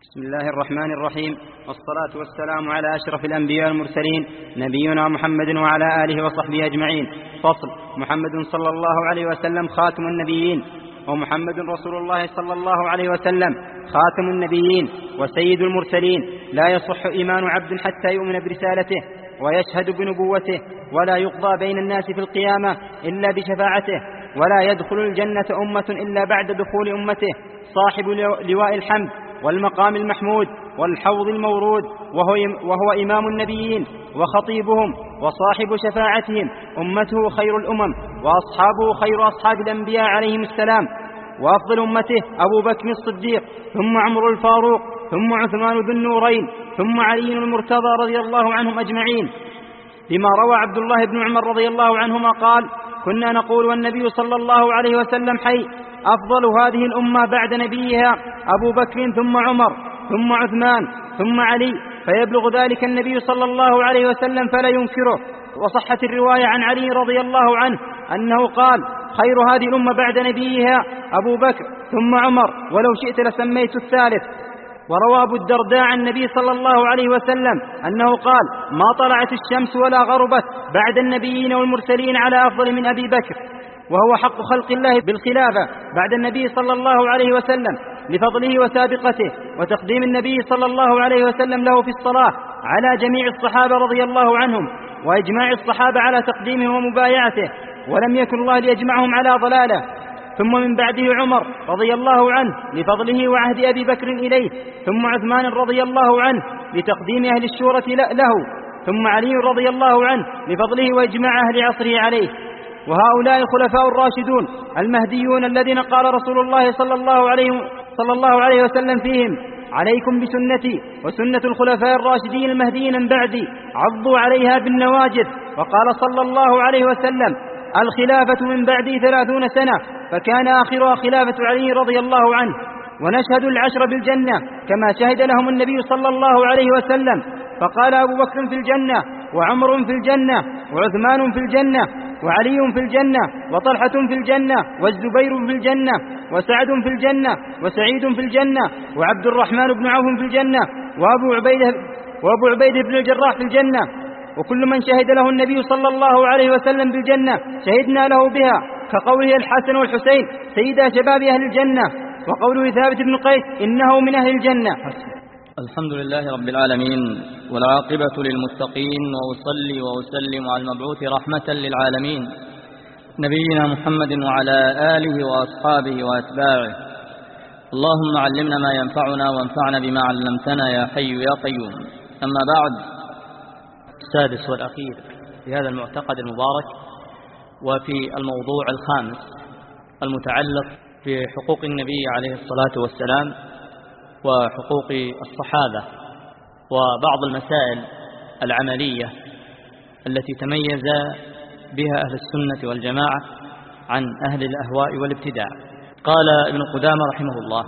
بسم الله الرحمن الرحيم، والصلاة والسلام على أشرف الأنبياء والمرسلين نبينا محمد وعلى آله وصحبه أجمعين. فصل. محمد صلى الله عليه وسلم خاتم النبيين، ومحمد رسول الله صلى الله عليه وسلم خاتم النبيين وسيد المرسلين. لا يصح إيمان عبد حتى يؤمن برسالته ويشهد بنبوته، ولا يقضى بين الناس في القيامة إلا بشفاعته، ولا يدخل الجنة أمة إلا بعد دخول أمته. صاحب لواء الحمد والمقام المحمود والحوض المورود، وهو إمام النبيين وخطيبهم وصاحب شفاعتهم. أمته خير الأمم، وأصحابه خير أصحاب الأنبياء عليهم السلام. وأفضل أمته أبو بكر الصديق، ثم عمر الفاروق، ثم عثمان ذو النورين، ثم علي المرتضى رضي الله عنهم أجمعين. لما روى عبد الله بن عمر رضي الله عنهما قال: كنا نقول والنبي صلى الله عليه وسلم حي: أفضل هذه الأمة بعد نبيها أبو بكر، ثم عمر، ثم عثمان، ثم علي، فيبلغ ذلك النبي صلى الله عليه وسلم فلا ينكره. وصحت الرواية عن علي رضي الله عنه أنه قال: خير هذه الأمة بعد نبيها أبو بكر، ثم عمر، ولو شئت لسميت الثالث. وروى أبو الدرداء عن النبي صلى الله عليه وسلم أنه قال: ما طلعت الشمس ولا غربت بعد النبيين والمرسلين على أفضل من أبي بكر، وهو حق خلق الله بالخلافة بعد النبي صلى الله عليه وسلم، لفضله وسابقته وتقديم النبي صلى الله عليه وسلم له في الصلاة على جميع الصحابة رضي الله عنهم، وإجماع الصحابة على تقديمه ومبايعته، ولم يكن الله ليجمعهم على ضلاله. ثم من بعده عمر رضي الله عنه لفضله وعهد أبي بكر إليه، ثم عثمان رضي الله عنه لتقديم أهل الشورى له، ثم علي رضي الله عنه لفضله وإجماع أهل عصره عليه. وهؤلاء الخلفاء الراشدون المهديون الذين قال رسول الله صلى الله عليه وسلم فيهم: عليكم بسنتي وسنة الخلفاء الراشدين المهديين من بعدي، عضوا عليها بالنواجذ. وقال صلى الله عليه وسلم: الخلافة من بعدي 30 سنة، فكان آخرها خلافة علي رضي الله عنه. ونشهد العشر بالجنة كما شهد لهم النبي صلى الله عليه وسلم، فقال: أبو بكر في الجنة، وعمر في الجنة، وعثمان في الجنة، وعلي في الجنة، وطلحة في الجنة، والزبير في الجنة، وسعد في الجنة، وسعيد في الجنة، وعبد الرحمن بن عوف في الجنة، وأبو عبيدة بن الجراح في الجنة. وكل من شهد له النبي صلى الله عليه وسلم بالجنة شهدنا له بها، كقوله الحسن والحسين سيدا شباب أهل الجنة، وقوله ثابت بن قيس إنه من أهل الجنة. الحمد لله رب العالمين، والعاقبة للمتقين، وأصلي وأسلم على المبعوث رحمة للعالمين نبينا محمد وعلى آله وأصحابه وأتباعه. اللهم علمنا ما ينفعنا وانفعنا بما علمتنا يا حي يا قيوم. أما بعد، السادس والأخير في هذا المعتقد المبارك، وفي الموضوع الخامس المتعلق بحقوق النبي عليه الصلاة والسلام وحقوق الصحابة، وبعض المسائل العملية التي تميز بها أهل السنة والجماعة عن أهل الأهواء والابتداع. قال ابن قدامة رحمه الله: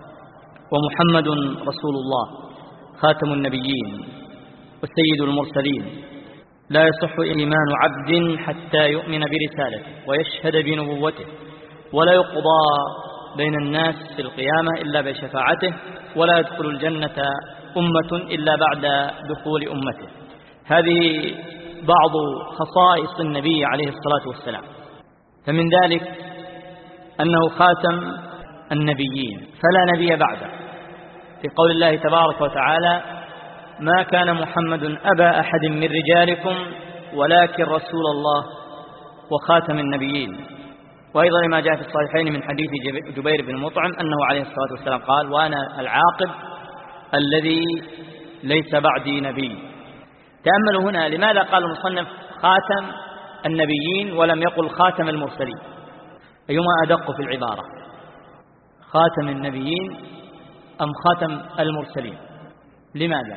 ومحمد رسول الله خاتم النبيين وسيد المرسلين، لا يصح إيمان عبد حتى يؤمن برسالته ويشهد بنبوته، ولا يقضى بين الناس في القيامة إلا بشفاعته، ولا يدخل الجنة أمة إلا بعد دخول أمته. هذه بعض خصائص النبي عليه الصلاة والسلام. فمن ذلك أنه خاتم النبيين فلا نبي بعده، في قول الله تبارك وتعالى: ما كان محمد أبا أحد من رجالكم ولكن رسول الله وخاتم النبيين. وأيضا ما جاء في الصحيحين من حديث جبير بن مطعم أنه عليه الصلاة والسلام قال: وأنا العاقب الذي ليس بعدي نبي. تأملوا هنا، لماذا قال المصنف خاتم النبيين ولم يقل خاتم المرسلين؟ أيما أدق في العبارة، خاتم النبيين أم خاتم المرسلين؟ لماذا؟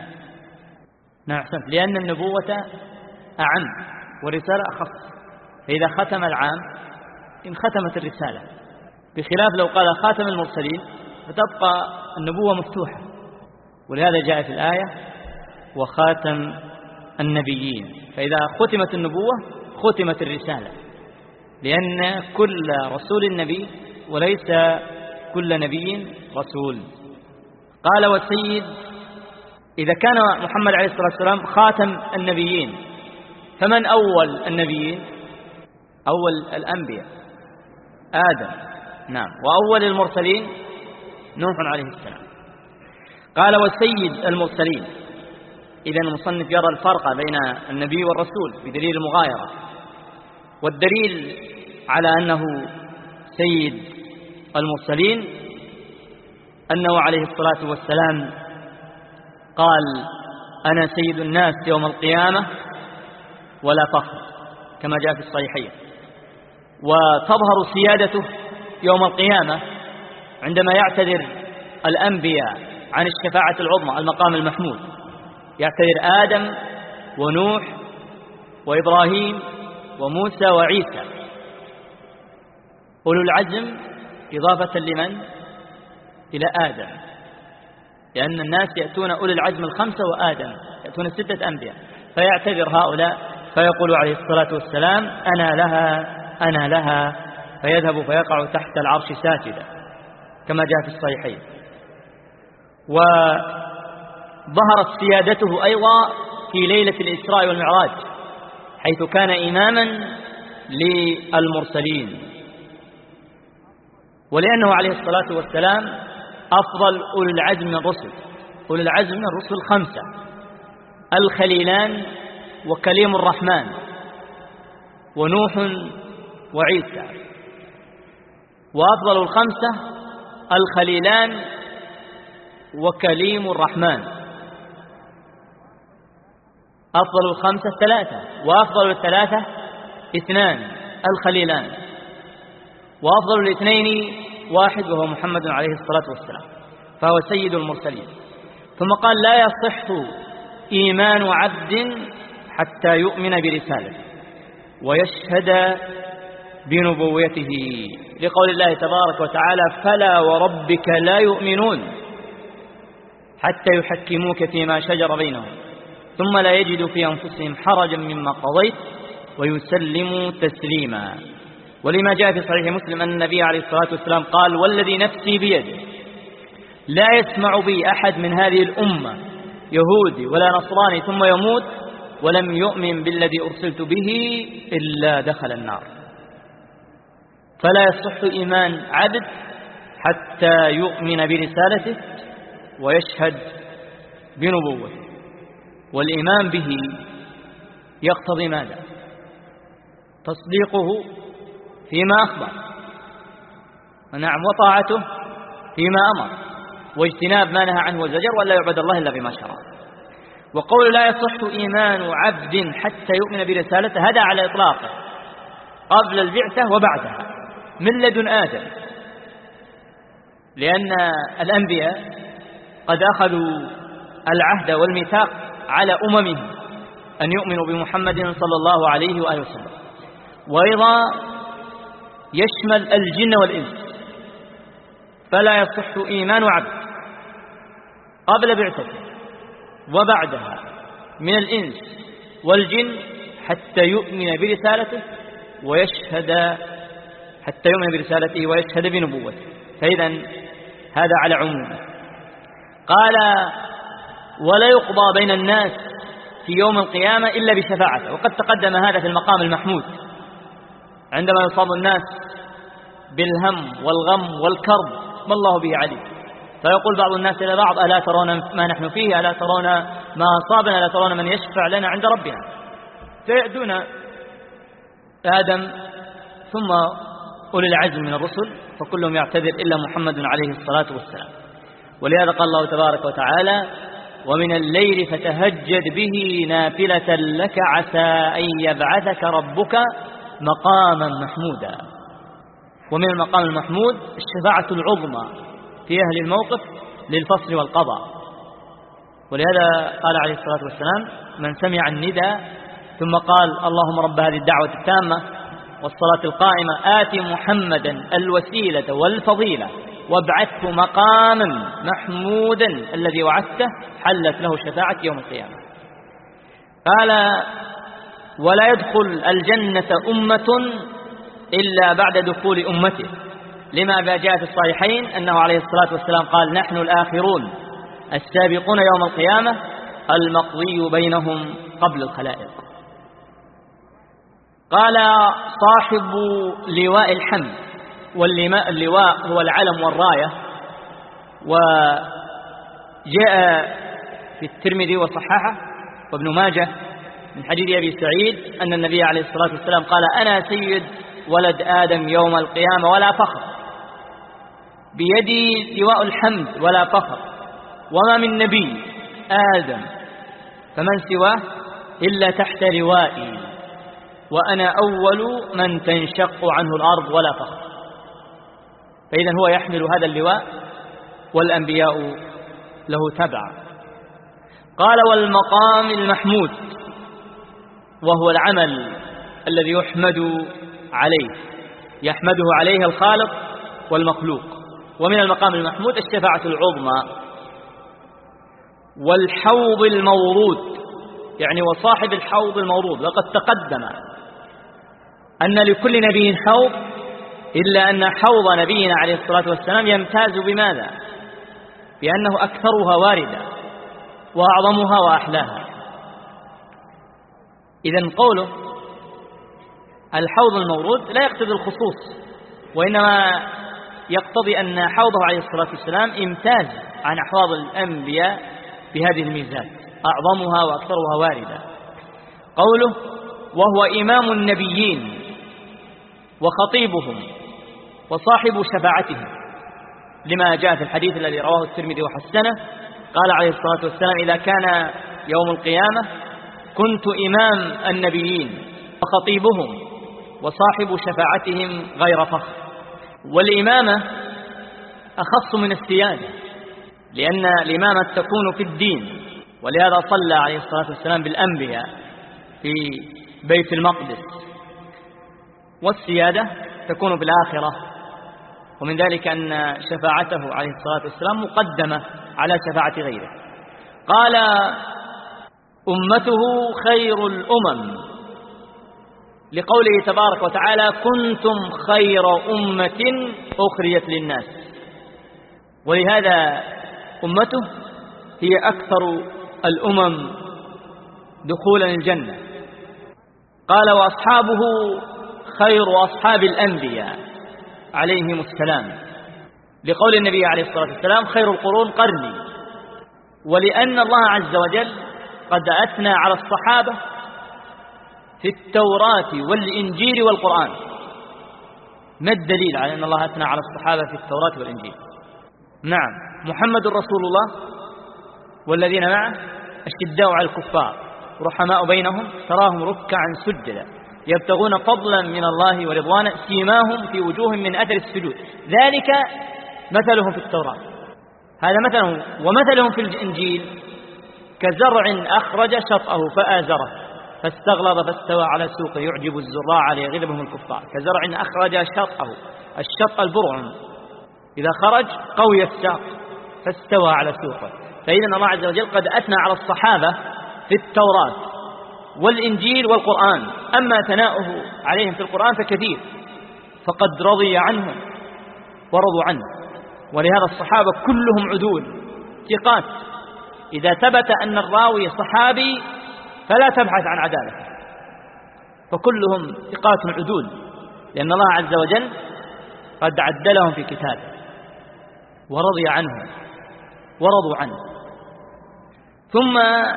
نعم، لأن النبوة أعم والرسالة أخص. فإذا ختم العام إن ختمت الرسالة، بخلاف لو قال خاتم المرسلين فتبقى النبوة مفتوحة. ولهذا جاء في الآية: وخاتم النبيين. فإذا ختمت النبوة ختمت الرسالة، لأن كل رسول نبي وليس كل نبي رسول. قال والسيد، إذا كان محمد عليه الصلاة والسلام خاتم النبيين فمن أول النبيين؟ أول الأنبياء آدم، نعم، وأول المرسلين نوح عليه السلام. قال والسيد المرسلين. إذا المصنف يرى الفرق بين النبي والرسول بدليل المغايرة، والدليل على أنه سيد المرسلين أنه عليه الصلاة والسلام قال: أنا سيد الناس يوم القيامة ولا فخر، كما جاء في الصحيحين. وتظهر سيادته يوم القيامة عندما يعتذر الأنبياء عن الشفاعة العظمى، المقام المحمود، يعتذر آدم ونوح وإبراهيم وموسى وعيسى أولو العزم، إضافة لمن؟ إلى آدم، لأن الناس يأتون أولي العزم الخمسة وآدم يأتون 6 أنبياء، فيعتذر هؤلاء فيقول عليه الصلاة والسلام: أنا لها أنا لها، فيذهب فيقع تحت العرش ساجدا، كما جاء في الصحيحين. وظهرت سيادته أيضا في ليلة الإسراء والمعراج، حيث كان إماما للمرسلين، ولأنه عليه الصلاة والسلام أفضل أولي العزم من الرسل. أولي العزم من الرسل 5: الخليلان وكليم الرحمن ونوح وعيسى. وأفضل ال5 الخليلان وكليم الرحمن. أفضل ال5 3، وأفضل ال3 2 الخليلان، وأفضل ال2 1 وهو محمد عليه الصلاة والسلام، فهو سيد المرسلين. ثم قال: لا يصح إيمان عبد حتى يؤمن برسالته ويشهد بنبوته، لقول الله تبارك وتعالى: فلا وربك لا يؤمنون حتى يحكموك فيما شجر بينهم ثم لا يجدوا في أنفسهم حرجا مما قضيت ويسلموا تسليما. ولما جاء في صحيح مسلم أن النبي عليه الصلاة والسلام قال: والذي نفسي بيده لا يسمع بي أحد من هذه الأمة يهودي ولا نصراني ثم يموت ولم يؤمن بالذي أرسلت به إلا دخل النار. فلا يصح إيمان عبد حتى يؤمن برسالته ويشهد بنبوته. والإيمان به يقتضي ماذا؟ تصديقه فيما أخبر، ونعم، وطاعته فيما أمر، واجتناب ما نهى عنه وزجر، ولا يعبد الله إلا بما شرع. وقول لا يصح إيمان عبد حتى يؤمن برسالته هذا على إطلاقه قبل البعثة وبعدها من لدن آدم، لأن الأنبياء قد أخذوا العهد والميثاق على أممهم أن يؤمنوا بمحمد صلى الله عليه وآله وسلم، وأيضا يشمل الجن والإنس. فلا يصح إيمان عبد قبل بعثته وبعدها من الإنس والجن حتى يؤمن برسالته ويشهد بنبوته. فإذا هذا على عمومه. قال: ولا يقضى بين الناس في يوم القيامة إلا بشفاعته. وقد تقدم هذا في المقام المحمود عندما يصاب الناس بالهم والغم والكرب ما الله به عليم، فيقول بعض الناس إلى بعض: ألا ترون ما نحن فيه؟ ألا ترون ما أصابنا؟ ألا ترون من يشفع لنا عند ربنا؟ فيأتون آدم ثم أولي العزم من الرسل فكلهم يعتذر إلا محمد عليه الصلاة والسلام. ولهذا قال الله تبارك وتعالى: ومن الليل فتهجد به نافلة لك عسى أن يبعثك ربك مقاما محمودا. ومن المقام المحمود الشفاعة العظمى في أهل الموقف للفصل والقضاء. ولهذا قال عليه الصلاة والسلام: من سمع النداء ثم قال: اللهم رب هذه الدعوة التامة والصلاة القائمة آت محمدا الوسيلة والفضيلة وابعثه مقاما محمودا الذي وعدته، حلت له شفاعة يوم القيامة. قال: ولا يدخل الجنة أمة إلا بعد دخول أمته، لما جاء في الصحيحين أنه عليه الصلاة والسلام قال: نحن الآخرون السابقون يوم القيامة المقضي بينهم قبل الخلائق. قال صاحب لواء الحمد، واللواء هو العلم والراية، وجاء في الترمذي وصححه وابن ماجه من حديث أبي سعيد أن النبي عليه الصلاة والسلام قال: أنا سيد ولد آدم يوم القيامة ولا فخر، بيدي لواء الحمد ولا فخر، وما من نبي آدم فمن سواه إلا تحت لوائي، وأنا أول من تنشق عنه الأرض ولا فخر. فإذا هو يحمل هذا اللواء والأنبياء له تبع. قال: والمقام المحمود، وهو العمل الذي يحمد عليه الخالق والمخلوق. ومن المقام المحمود الشفاعة العظمى. والحوض المورود، يعني وصاحب الحوض المورود. وقد تقدم أن لكل نبي حوض، إلا أن حوض نبينا عليه الصلاة والسلام يمتاز بماذا؟ بأنه أكثرها واردة وأعظمها وأحلاها. إذن قوله الحوض المورود لا يقتضي الخصوص، وإنما يقتضي أن حوضه عليه الصلاة والسلام امتاز عن أحواض الأنبياء بهذه الميزات، أعظمها وأكثرها واردة. قوله: وهو إمام النبيين وخطيبهم وصاحب شفاعتهم، لما جاء في الحديث الذي رواه الترمذي وحسنه، قال عليه الصلاة والسلام: إذا كان يوم القيامة كنت إمام النبيين وخطيبهم وصاحب شفاعتهم غير فخر. والإمامة أخص من السيادة، لأن الإمامة تكون في الدين، ولهذا صلى عليه الصلاة والسلام بالأنبياء في بيت المقدس. والسيادة تكون في الآخرة، ومن ذلك أن شفاعته عليه الصلاة والسلام مقدمة على شفاعة غيره. قال: أمته خير الأمم، لقوله تبارك وتعالى: كنتم خير أمة أخرجت للناس. ولهذا أمته هي أكثر الأمم دخولا الجنة. قال: وأصحابه خير أصحاب الأنبياء عليهم السلام، لقول النبي عليه الصلاة والسلام: خير القرون قرني. ولأن الله عز وجل قد أثنى على الصحابة في التوراة والإنجيل والقرآن. ما الدليل على أن الله أثنى على الصحابة في التوراة والإنجيل؟ نعم، محمد رسول الله والذين معه أشداء على الكفار رحماء بينهم، تراهم ركعا سجدا يبتغون فضلا من الله ورضوانا، سيماهم في وجوههم من أثر السجود، ذلك مثلهم في التوراة. هذا مثلهم. ومثلهم في الإنجيل كزرع أخرج شطأه فآزره فاستغلظ فاستوى على سوقه يعجب الزراع ليغلبهم الكفار. كزرع أخرج شطأه، الشط البرع، إذا خرج قوي الساق فاستوى على سوقه. فإذا الله عز وجل قد أثنى على الصحابة في التوراة والإنجيل والقرآن. أما ثناؤه عليهم في القرآن فكثير، فقد رضي عنهم ورضوا عنه. ولهذا الصحابة كلهم عدول ثقات. إذا ثبت أن الراوي صحابي فلا تبحث عن عدالته، فكلهم ثقات عدول، لأن الله عز وجل قد عدلهم في كتابه ورضي عنهم ورضوا عنه. ثم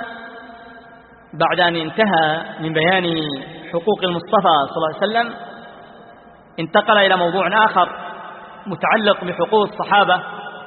بعد أن انتهى من بيان حقوق المصطفى صلى الله عليه وسلم انتقل إلى موضوع آخر متعلق بحقوق الصحابة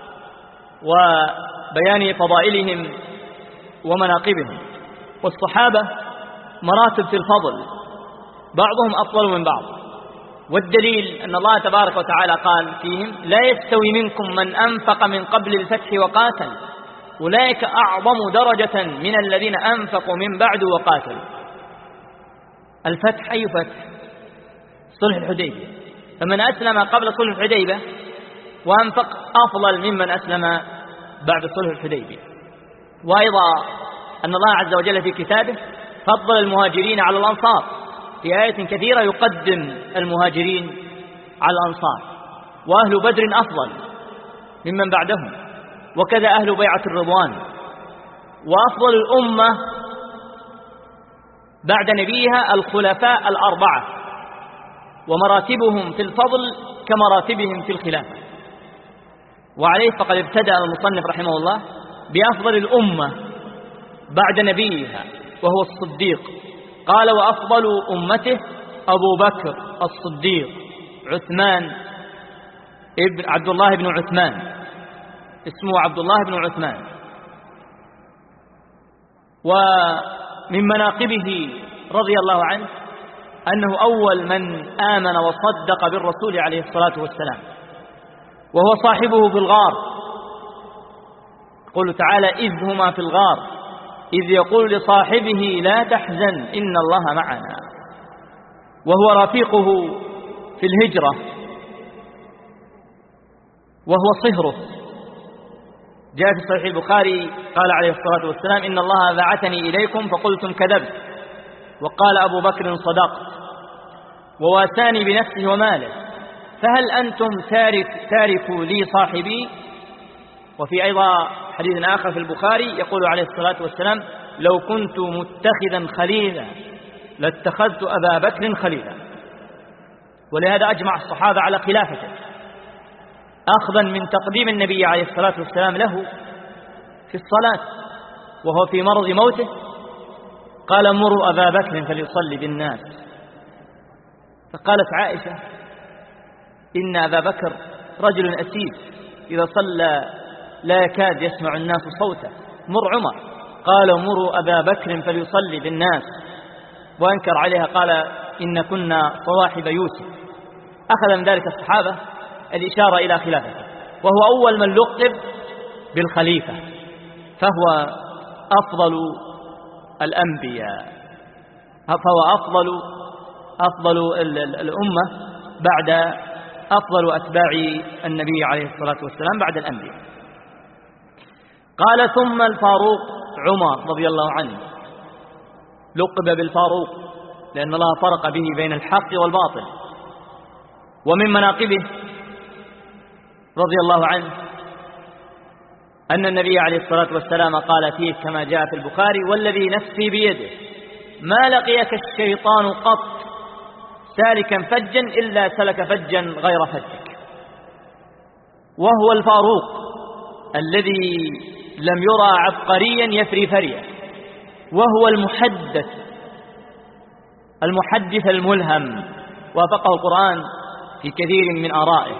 وبيان فضائلهم ومناقبهم. والصحابة مراتب في الفضل، بعضهم أفضل من بعض. والدليل أن الله تبارك وتعالى قال فيهم: لا يستوي منكم من أنفق من قبل الفتح وقاتل أولئك أعظم درجة من الذين أنفقوا من بعد وقاتلوا. الفتح أي فتح؟ صلح الحديبية. فمن أسلم قبل صلح الحديبية وأنفق أفضل ممن أسلم بعد صلح الحديبية. وأيضا أن الله عز وجل في كتابه فضل المهاجرين على الأنصار في آية كثيرة، يقدم المهاجرين على الأنصار. وأهل بدر أفضل ممن بعدهم، وكذا أهل بيعة الرضوان. وأفضل الأمة بعد نبيها الخلفاء الأربعة، ومراتبهم في الفضل كمراتبهم في الخلافة. وعليه فقد ابتدأ المصنف رحمه الله بأفضل الأمة بعد نبيها وهو الصديق، قال: وأفضل أمته أبو بكر الصديق عبد الله بن عثمان، اسمه عبد الله بن عثمان. ومن مناقبه رضي الله عنه أنه أول من آمن وصدق بالرسول عليه الصلاة والسلام، وهو صاحبه في الغار. يقول تعالى: إذ هما في الغار إذ يقول لصاحبه لا تحزن إن الله معنا. وهو رفيقه في الهجرة، وهو صهره. جاء في صحيح البخاري قال عليه الصلاة والسلام: إن الله بعثني إليكم فقلتم كذبت، وقال أبو بكر صدقت، وواساني بنفسه وماله، فهل أنتم تاركوا لي صاحبي؟ وفي أيضا حديث آخر في البخاري يقول عليه الصلاة والسلام: لو كنت متخذا خليلا لاتخذت أبا بكر خليلا. ولهذا أجمع الصحابة على خلافته، أخذا من تقديم النبي عليه الصلاة والسلام له في الصلاة وهو في مرض موته، قال: مروا أبا بكر فليصلي بالناس. فقالت عائشة: إن أبا بكر رجل أسيف إذا صلى لا يكاد يسمع الناس صوته، مر عمر. قال: مروا أبا بكر فليصلي بالناس. وأنكر عليها قال: إن كنا صواحب يوسف. أخذ من ذلك الصحابة الإشارة إلى خلافته، وهو أول من لقب بالخليفة، فهو أفضل الأنبياء، فهو أفضل الأمة بعد أفضل أتباع النبي عليه الصلاة والسلام بعد الأنبياء. قال: ثم الفاروق عمر رضي الله عنه، لقب بالفاروق لأن الله فرق به بين الحق والباطل. ومن مناقبه رضي الله عنه أن النبي عليه الصلاة والسلام قال فيه كما جاء في البخاري: والذي نفسي بيده ما لقيك الشيطان قط سالكا فجا إلا سلك فجا غير فجك. وهو الفاروق الذي لم يرى عبقريا يفري فريا، وهو المحدث الملهم، وافقه القرآن في كثير من آرائه.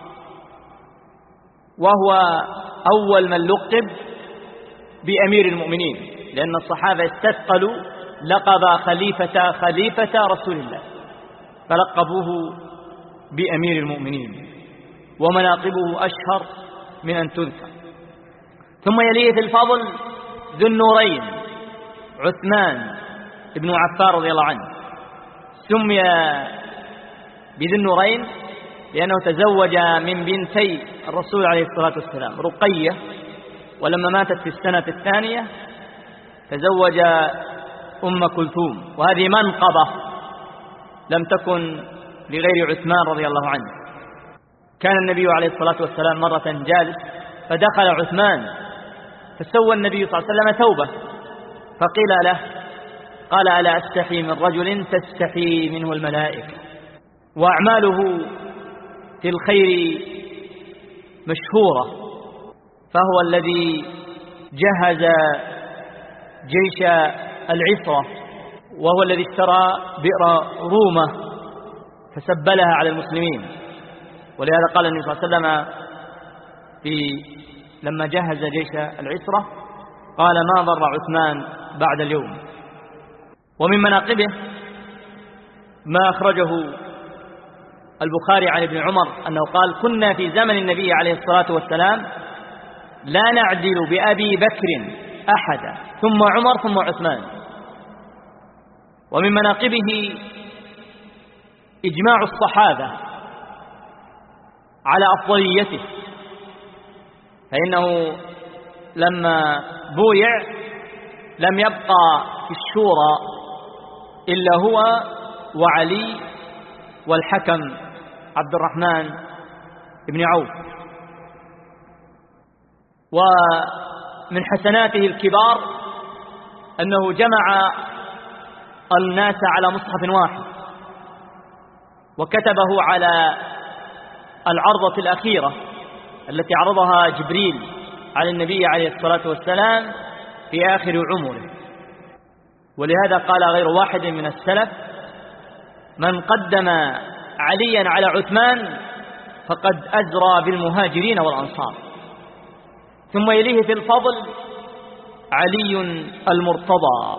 وهو أول من لقب بأمير المؤمنين، لأن الصحابة استثقلوا لقب خليفة رسول الله، فلقبوه بأمير المؤمنين، ومناقبه أشهر من أن تذكر. ثم يليه في الفضل ذو النورين عثمان بن عفان رضي الله عنه. سمي بذي النورين لأنه تزوج من بنتي الرسول عليه الصلاة والسلام، رقية، ولما ماتت في السنة الثانية تزوج أم كلثوم، وهذه منقبة لم تكن لغير عثمان رضي الله عنه. كان النبي عليه الصلاة والسلام مرة جالس فدخل عثمان، فسوى النبي صلى الله عليه وسلم توبة، فقيل له قال: ألا أستحي من رجل تستحي منه الملائكة. وأعماله في الخير مشهورة، فهو الذي جهز جيش العسرة، وهو الذي اشترى بئر رومة فسبلها على المسلمين. ولهذا قال النبي صلى الله عليه وسلم لما جهز جيش العسرة قال: ما ضر عثمان بعد اليوم. ومن مناقبه ما أخرجه البخاري عن ابن عمر أنه قال: كنا في زمن النبي عليه الصلاة والسلام لا نعدل بأبي بكر أحدا ثم عمر ثم عثمان. ومن مناقبه إجماع الصحابة على أفضليته، فإنه لما بويع لم يبقى في الشورى إلا هو وعلي والحكم عبد الرحمن بن عوف. ومن حسناته الكبار أنه جمع الناس على مصحف واحد، وكتبه على العرضة الأخيرة التي عرضها جبريل على النبي عليه الصلاة والسلام في آخر عمره. ولهذا قال غير واحد من السلف: من قدم عليا على عثمان فقد أزرى بالمهاجرين والأنصار. ثم يليه في الفضل علي المرتضى.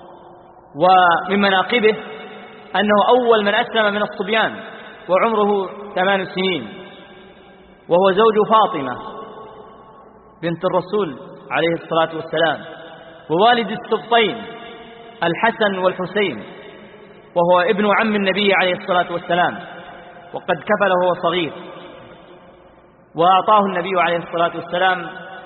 ومن مناقبه أنه أول من أسلم من الصبيان وعمره 8 سنين، وهو زوج فاطمة بنت الرسول عليه الصلاة والسلام، ووالد السبطين الحسن والحسين، وهو ابن عم النبي عليه الصلاة والسلام، وقد كفل وهو صغير. وأعطاه النبي عليه الصلاة والسلام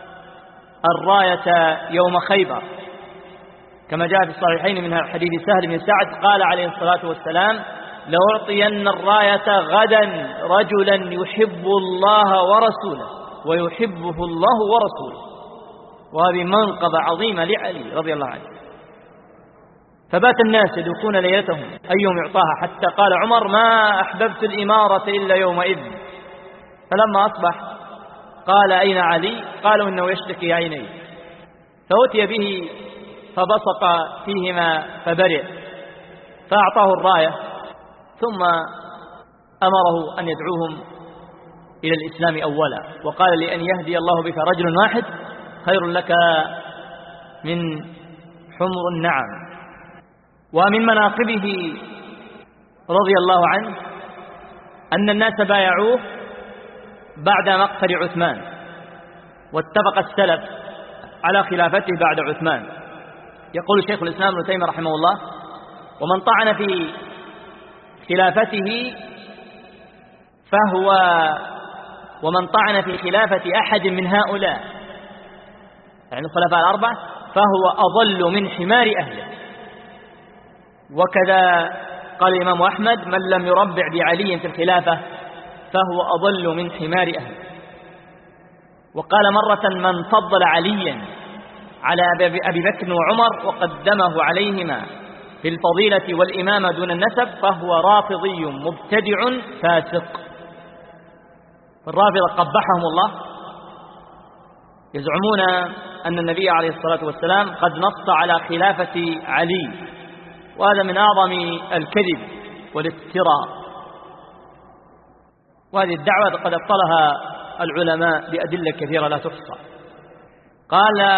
الراية يوم خيبر، كما جاء في الصحيحين من حديث سهل بن سعد قال عليه الصلاة والسلام: لأعطين الراية غدا رجلا يحب الله ورسوله ويحبه الله ورسوله. وهذه منقبة عظيمة لعلي رضي الله عنه. فبات الناس يدوقون ليلتهم أيهم يعطاها، حتى قال عمر: ما أحببت الإمارة إلا يومئذ. فلما أصبح قال: أين علي؟ قالوا: إنه يشتكي عينيه. فأتي به فبصق فيهما فبرئ، فأعطاه الراية، ثم أمره أن يدعوهم إلى الإسلام أولا، وقال: لأن يهدي الله بك رجل واحد خير لك من حمر النعم. ومن مناقبه رضي الله عنه أن الناس بايعوه بعد مقتل عثمان، واتفق السلف على خلافته بعد عثمان. يقول شيخ الإسلام ابن تيمية رحمه الله: ومن طعن في خلافته ومن طعن في خلافة أحد من هؤلاء، يعني الخلفاء الأربعة، فهو أضل من حمار أهله. وكذا قال الإمام أحمد: من لم يربع بعلي في الخلافة فهو أضل من حمار أهله. وقال مرة: من فضل عليا على أبي بكر وعمر وقدمه عليهما في الفضيلة والإمامة دون النسب فهو رافضي مبتدع فاسق. الرافضة قبحهم الله يزعمون أن النبي عليه الصلاة والسلام قد نص على خلافة علي، وهذا من أعظم الكذب والافتراء. وهذه الدعوة قد أبطلها العلماء بأدلة كثيرة لا تحصى. قال: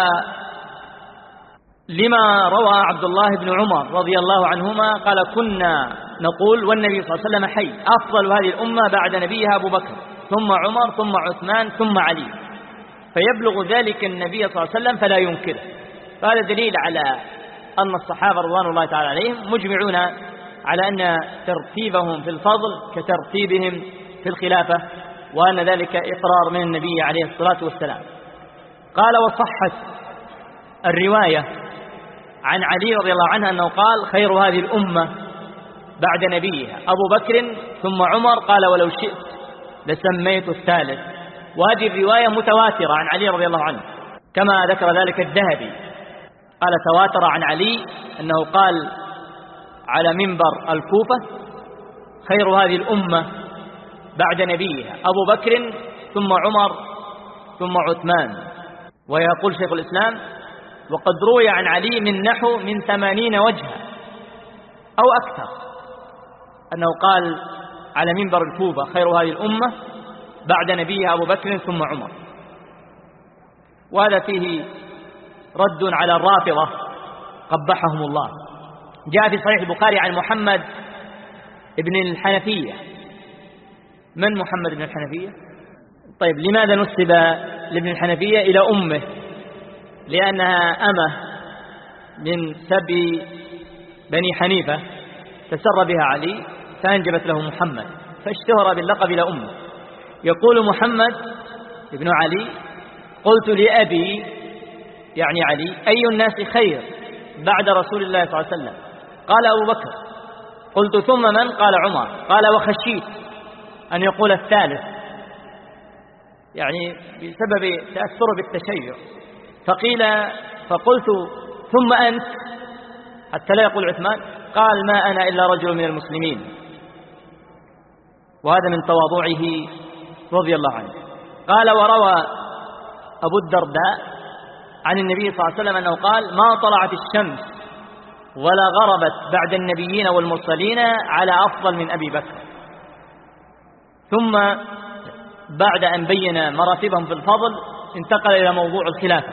لما روى عبد الله بن عمر رضي الله عنهما قال: كنا نقول والنبي صلى الله عليه وسلم حي: أفضل هذه الأمة بعد نبيها أبو بكر، ثم عمر، ثم عثمان، ثم علي. فيبلغ ذلك النبي صلى الله عليه وسلم فلا ينكره. فهذا دليل على أن الصحابة رضوان الله تعالى عليهم مجمعون على أن ترتيبهم في الفضل كترتيبهم في الخلافة، وأن ذلك إقرار من النبي عليه الصلاة والسلام. قال: وصحت الرواية عن علي رضي الله عنه أنه قال: خير هذه الأمة بعد نبيها أبو بكر ثم عمر، قال: ولو شئت لسميت الثالث. وهذه الرواية متواترة عن علي رضي الله عنه، كما ذكر ذلك الذهبي، قال: تواتر عن علي أنه قال على منبر الكوفة: خير هذه الأمة بعد نبيها أبو بكر ثم عمر ثم عثمان. ويقول شيخ الإسلام: وقد روي عن علي من نحو من 80 وجها أو أكثر أنه قال على منبر الكوفة: خير هذه الأمة بعد نبيها أبو بكر ثم عمر. وهذا فيه رد على الرافضة قبحهم الله. جاء في صحيح البخاري عن محمد ابن الحنفية. من محمد بن الحنفية؟ طيب، لماذا نسب لابن الحنفية إلى أمه؟ لأنها أمه من سبي بني حنيفة تسر بها علي فأنجبت له محمد، فاشتهر باللقب إلى أمه. يقول محمد ابن علي: قلت لأبي يعني علي: أي الناس خير بعد رسول الله صلى الله عليه وسلم؟ قال: أبو بكر. قلت: ثم من؟ قال: عمر. قال: وخشيت أن يقول الثالث، يعني بسبب تأثره بالتشيع. فقلت ثم أنت، حتى لا يقول عثمان، قال ما أنا إلا رجل من المسلمين. وهذا من تواضعه رضي الله عنه. قال وروى أبو الدرداء عن النبي صلى الله عليه وسلم أنه قال ما طلعت الشمس ولا غربت بعد النبيين والمرسلين على أفضل من أبي بكر. ثم بعد أن بين مراتبهم في الفضل انتقل إلى موضوع الخلافة.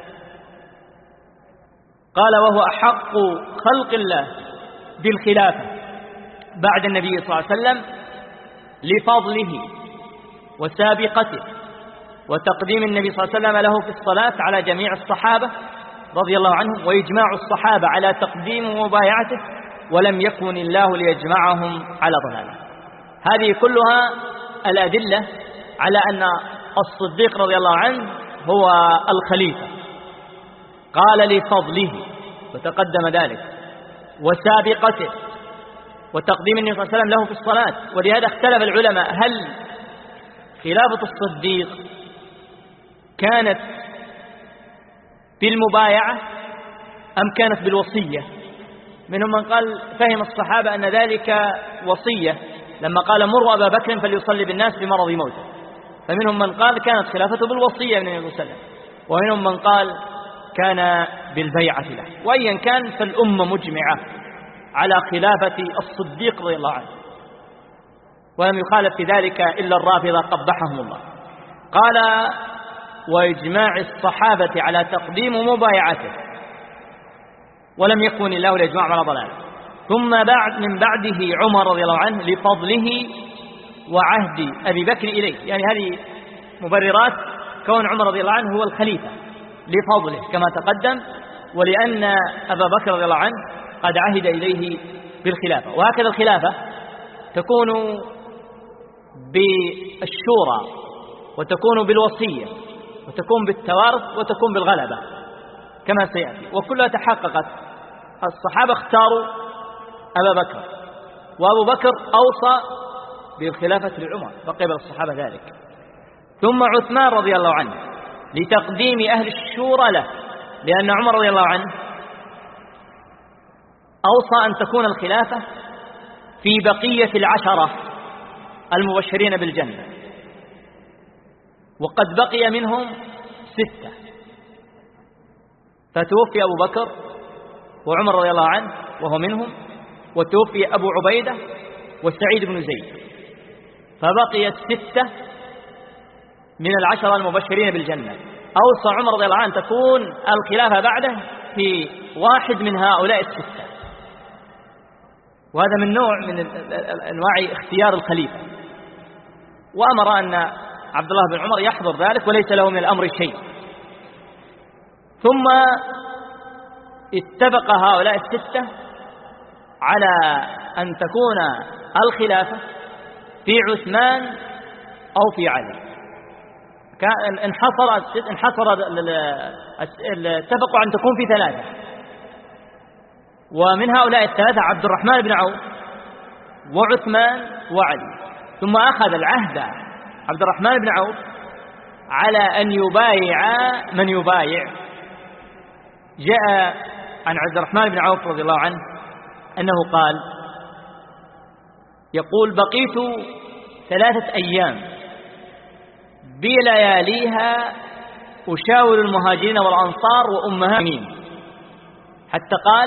قال وهو أحق خلق الله بالخلافة بعد النبي صلى الله عليه وسلم لفضله وسابقته وتقديم النبي صلى الله عليه وسلم له في الصلاة على جميع الصحابة رضي الله عنهم، وإجماع الصحابة على تقديم ومبايعته، ولم يكن الله ليجمعهم على ضلاله. هذه كلها الأدلة على أن الصديق رضي الله عنه هو الخليفة. قال لفضله وتقدم ذلك وسابقته وتقديم النبي صلى الله عليه وسلم له في الصلاة. ولهذا اختلف العلماء هل خلافة الصديق كانت بالمبايعة أم كانت بالوصية. منهم من قال فهم الصحابة أن ذلك وصية لما قال مروا أبا بكر فليصلي بالناس بمرض موته، فمنهم من قال كانت خلافته بالوصية من النبي صلى الله عليه وسلم، ومنهم من قال كان بالبيعة له. وأيا كان فالأمة مجمعة على خلافة الصديق رضي الله عنه، ولم يخالف في ذلك إلا الرافضة قبحهم الله. قال وإجماع الصحابة على تقديم مبايعته، ولم يكن الله ليجمعهم على ضلاله. ثم من بعده عمر رضي الله عنه لفضله وعهد أبي بكر إليه. يعني هذه مبررات كون عمر رضي الله عنه هو الخليفة لفضله كما تقدم، ولأن أبا بكر رضي الله عنه قد عهد إليه بالخلافة. وهكذا الخلافة تكون بالشورى وتكون بالوصية وتكون بالتوارث وتكون بالغلبة كما سيأتي، وكلها تحققت. الصحابة اختاروا أبا بكر، وأبو بكر أوصى بالخلافة لعمر فقبل الصحابة ذلك. ثم عثمان رضي الله عنه لتقديم أهل الشورى له، لأن عمر رضي الله عنه أوصى أن تكون الخلافة في بقية العشرة المبشرين بالجنة، وقد بقي منهم 6، فتوفي أبو بكر وعمر رضي الله عنه وهو منهم، وتوفي أبو عبيدة وسعيد بن زيد، فبقيت 6 من العشرة المبشرين بالجنة. أوصى عمر رضي الله عنه تكون الخلافة بعده في واحد من هؤلاء 6، وهذا من نوع من أنواع اختيار الخليفة. وأمر أن عبد الله بن عمر يحضر ذلك وليس له من الأمر شيء. ثم اتفق هؤلاء 6 على أن تكون الخلافة في عثمان أو في علي. اتفقوا أن تكون في 3، ومن هؤلاء 3 عبد الرحمن بن عوف وعثمان وعلي. ثم أخذ العهد عبد الرحمن بن عوف على أن يبايع من يبايع. جاء عن عبد الرحمن بن عوف رضي الله عنه أنه قال يقول بقيت 3 أيام بلياليها أشاور المهاجرين والأنصار وأمهاتهم، حتى قال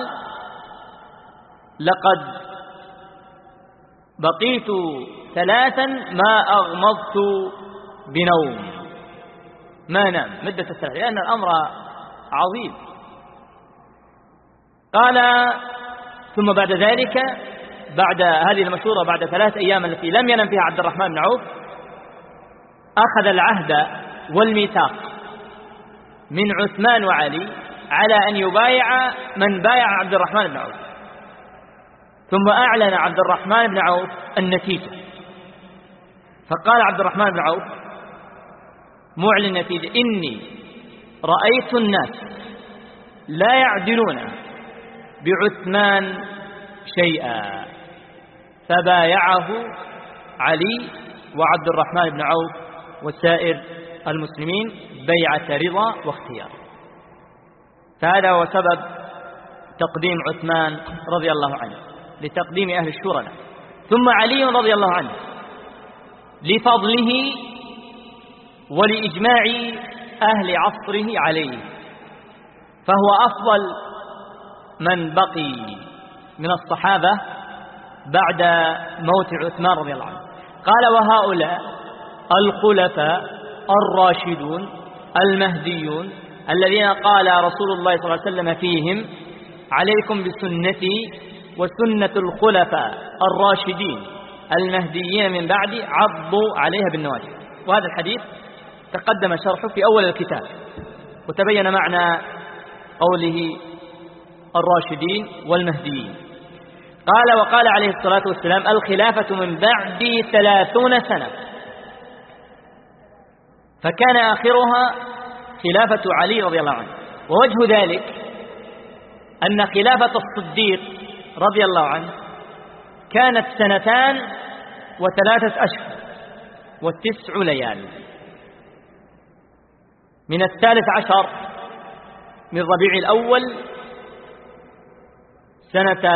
لقد بقيت 3 ما أغمضت بنوم، ما نام مدة 3، لأن الأمر عظيم. قال ثم بعد ذلك بعد هذه المشورة بعد 3 أيام التي لم ينم فيها عبد الرحمن بن عوف أخذ العهد والميثاق من عثمان وعلي على أن يبايع من بايع عبد الرحمن بن عوف. ثم أعلن عبد الرحمن بن عوف النتيجة، فقال عبد الرحمن بن عوف معلن النتيجة إني رأيت الناس لا يعدلون بعثمان شيئا، فبايعه علي وعبد الرحمن بن عوف وسائر المسلمين بيعة رضا واختيار. فهذا هو سبب تقديم عثمان رضي الله عنه لتقديم أهل الشورى له، ثم علي رضي الله عنه لفضله ولإجماع أهل عصره عليه، فهو أفضل من بقي من الصحابة بعد موت عثمان رضي الله عنه. قال: وهؤلاء الخلفاء الراشدون المهديون الذين قال رسول الله صلى الله عليه وسلم فيهم: عليكم بسنتي وسنة الخلفاء الراشدين المهديين من بعدي عضوا عليها بالنواجذ. وهذا الحديث تقدم شرحه في أول الكتاب، وتبين معنى قوله الراشدين والمهديين. قال: وقال عليه الصلاة والسلام: الخلافة من بعدي 30 سنة، فكان آخرها خلافة علي رضي الله عنه. ووجه ذلك أن خلافة الصديق رضي الله عنه كانت 2 و3 أشهر و9 ليال، من 13 من ربيع الأول سنة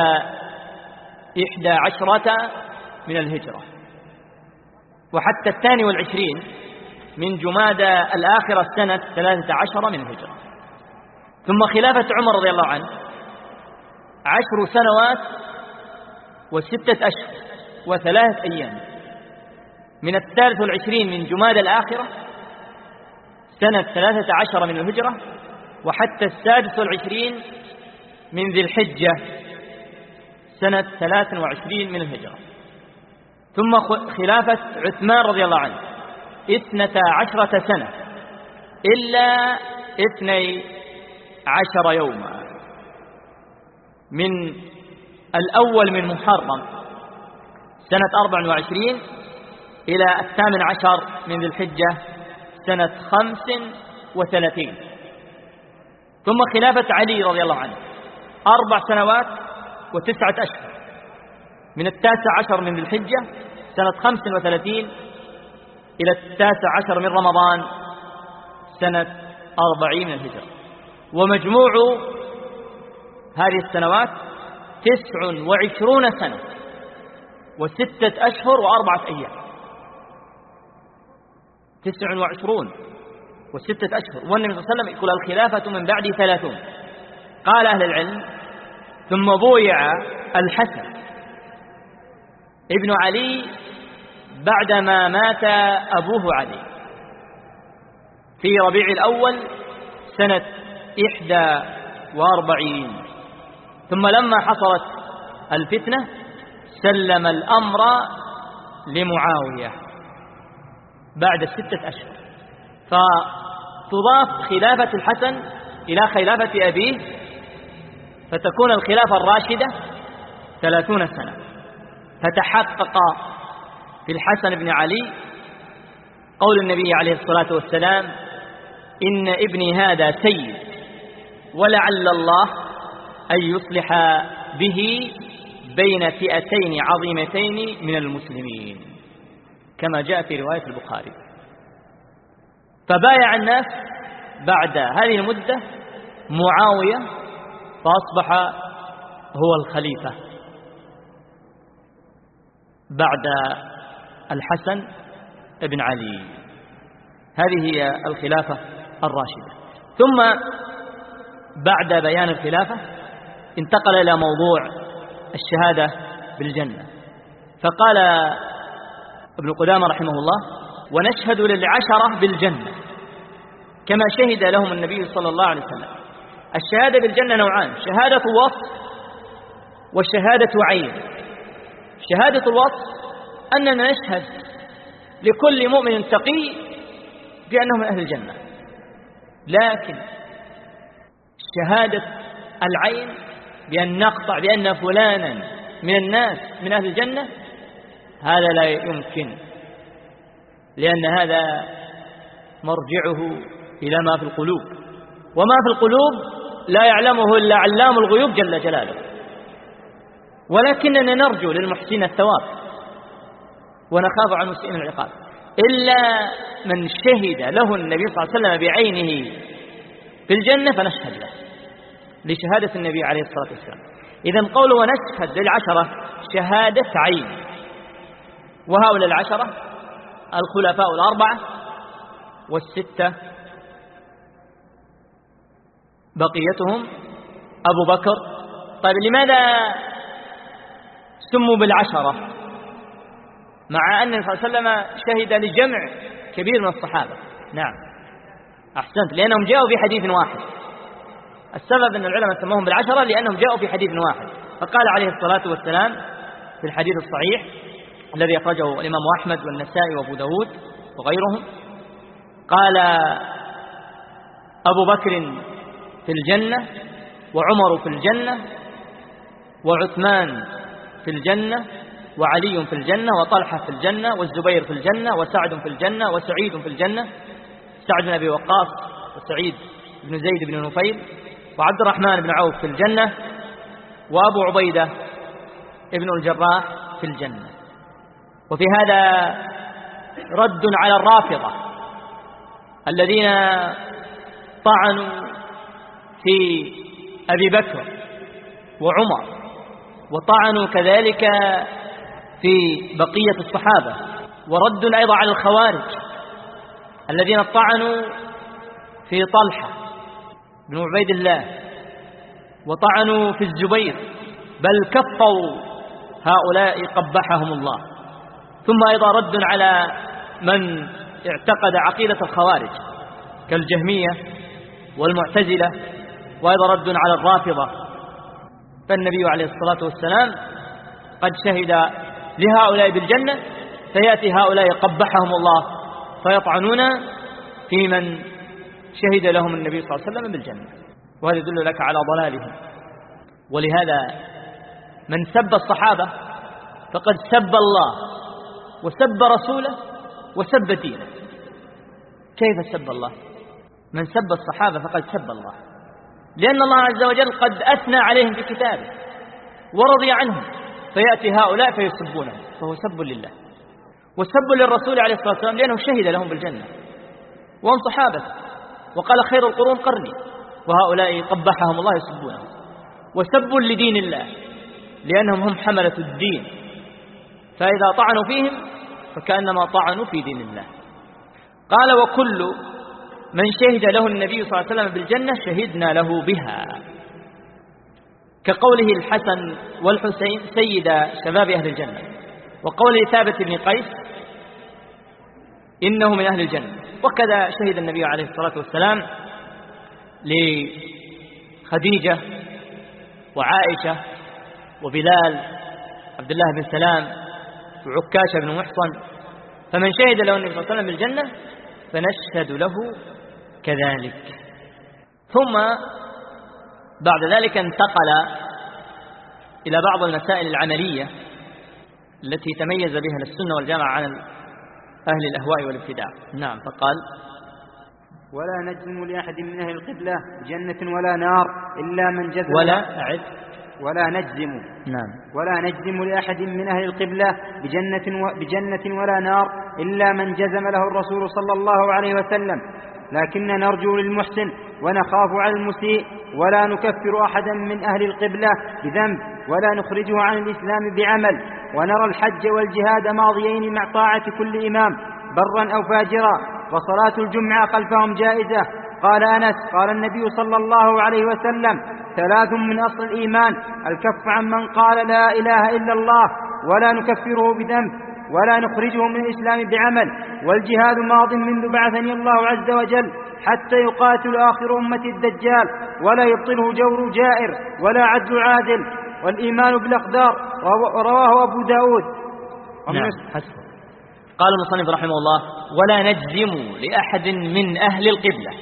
11 من الهجرة، وحتى 22 من جمادى الآخرة سنة 13 من الهجرة. ثم خلافة عمر رضي الله عنه 10 سنوات و6 أشهر و3 أيام، من 23 من جمادى الآخرة سنة 13 من الهجرة، وحتى 26 من ذي الحجة سنة 23 من الهجرة. ثم خلافة عثمان رضي الله عنه 12 سنة إلا 12 يوما، من الأول من محرم سنة 24 إلى 18 من ذي الحجة سنة 35. ثم خلافة علي رضي الله عنه 4 سنوات و9 أشهر، من 19 من ذي الحجة سنة 35 إلى 19 من رمضان سنة 40 من الهجرة. ومجموع هذه السنوات 29 سنة و6 أشهر و4 أيام، 29 و6 أشهر. والنبي صلى الله عليه وسلم يقول: الخلافة من بعد 30. قال أهل العلم: ثم بويع الحسن ابن علي بعدما مات أبوه علي في ربيع الأول سنة 41. ثم لما حصلت الفتنة سلم الأمر لمعاوية بعد 6 أشهر، فتضاف خلافة الحسن إلى خلافة أبيه، فتكون الخلافة الراشدة 30 سنة. فتحقق في الحسن بن علي قول النبي عليه الصلاة والسلام: إن ابني هذا سيد، ولعل الله أن يصلح به بين فئتين عظيمتين من المسلمين، كما جاء في رواية البخاري. فبايع الناس بعد هذه المدة معاوية، فأصبح هو الخليفة بعد الحسن بن علي. هذه هي الخلافة الراشدة. ثم بعد بيان الخلافة انتقل إلى موضوع الشهادة بالجنة، فقال ابن قدامة رحمه الله: ونشهد لل10 بالجنة كما شهد لهم النبي صلى الله عليه وسلم. الشهادة بالجنة نوعان: شهادة وصف وشهادة عين. شهادة الوصف أننا نشهد لكل مؤمن تقي بأنه من أهل الجنة، لكن شهادة العين بأن نقطع بأن فلانا من الناس من أهل الجنة، هذا لا يمكن، لأن هذا مرجعه إلى ما في القلوب، وما في القلوب لا يعلمه إلا علام الغيوب جل جلاله. ولكننا نرجو للمحسنين الثواب ونخاف عن مسيئين العقاب. إلا من شهد له النبي صلى الله عليه وسلم بعينه في الجنة فنشهد له لشهادة النبي عليه الصلاة والسلام. إذن قوله ونشهد للعشرة شهادة عين، وهؤلاء العشرة الخلفاء الأربعة والستة بقيتهم أبو بكر. طيب لماذا سموا بالعشرة مع أن النبي صلى الله عليه وسلم شهد لجمع كبير من الصحابة؟ نعم أحسنت، لأنهم جاءوا في حديث واحد. السبب أن العلماء سموهم بالعشرة لأنهم جاءوا في حديث واحد. فقال عليه الصلاة والسلام في الحديث الصحيح الذي أخرجه الإمام أحمد والنسائي وأبو داود وغيرهم، قال أبو بكر في الجنة، وعمر في الجنة، وعثمان في الجنة، وعلي في الجنة، وطلحة في الجنة، والزبير في الجنة، وسعد في الجنة، وسعيد في الجنة، سعد بن أبي وقاص وسعيد بن زيد بن نفيل، وعبد الرحمن بن عوف في الجنة، وأبو عبيدة ابن الجراح في الجنة. وفي هذا رد على الرافضة الذين طعنوا في أبي بكر وعمر، وطعنوا كذلك في بقية الصحابة، ورد أيضا على الخوارج الذين طعنوا في طلحة بن عبيد الله، وطعنوا في الزبير، بل كفوا هؤلاء قبحهم الله. ثم أيضا رد على من اعتقد عقيدة الخوارج كالجهمية والمعتزلة، وأيضا رد على الرافضة. فالنبي عليه الصلاة والسلام قد شهد لهؤلاء بالجنة، فيأتي هؤلاء قبحهم الله فيطعنون في من شهد لهم النبي صلى الله عليه وسلم بالجنة، وهذا يدل لك على ضلالهم. ولهذا من سب الصحابة فقد سب الله وسب رسوله وسب دينه. كيف سب الله؟ من سب الصحابة فقد سب الله، لأن الله عز وجل قد أثنى عليهم في كتابه ورضي عنهم، فيأتي هؤلاء فيسبونه، فهو سب لله وسب للرسول عليه الصلاة والسلام، لأنه شهد لهم بالجنة وهم صحابة، وقال خير القرون قرني، وهؤلاء قبحهم الله يسبونهم. وسب لدين الله لأنهم هم حملة الدين، فإذا طعنوا فيهم فكأنما طعنوا في دين الله. قال وكل من شهد له النبي صلى الله عليه وسلم بالجنة شهدنا له بها، كقوله الحسن والحسين سيد شباب أهل الجنة، وقوله ثابت بن قيس إنه من أهل الجنة. وكذا شهد النبي عليه الصلاة والسلام لخديجة وعائشة وبلال عبد الله بن سلام وعكاشة بن محصن. فمن شهد له النبي صلى الله عليه وسلم بالجنة فنشهد له كذلك. ثم بعد ذلك انتقل إلى بعض المسائل العملية التي تميز بها السنة والجماعة عن أهل الأهواء والابتداع. نعم، فقال ولا نجزم لأحد من أهل القبلة بجنة ولا نار إلا من جزم ولا نجزم لأحد من أهل القبلة بجنة ولا نار إلا من جزم له الرسول صلى الله عليه وسلم، لكن نرجو للمحسن ونخاف على المسيء، ولا نكفر أحدا من أهل القبلة بذنب ولا نخرجه عن الإسلام بعمل، ونرى الحج والجهاد ماضيين مع طاعة كل إمام برا أو فاجرا، وصلاة الجمعة خلفهم جائزة. قال أنس قال النبي صلى الله عليه وسلم 3 من أصل الإيمان: الكف عن من قال لا إله إلا الله ولا نكفره بذنب ولا نخرجه من الإسلام بعمل، والجهاد ماض منذ بعثني الله عز وجل حتى يقاتل آخر أمة الدجال ولا يبطله جور جائر ولا عدل عادل، والإيمان بالأقدار. رواه أبو داود. نعم، حسب. قال المصنف رحمه الله ولا نجزم لأحد من أهل القبلة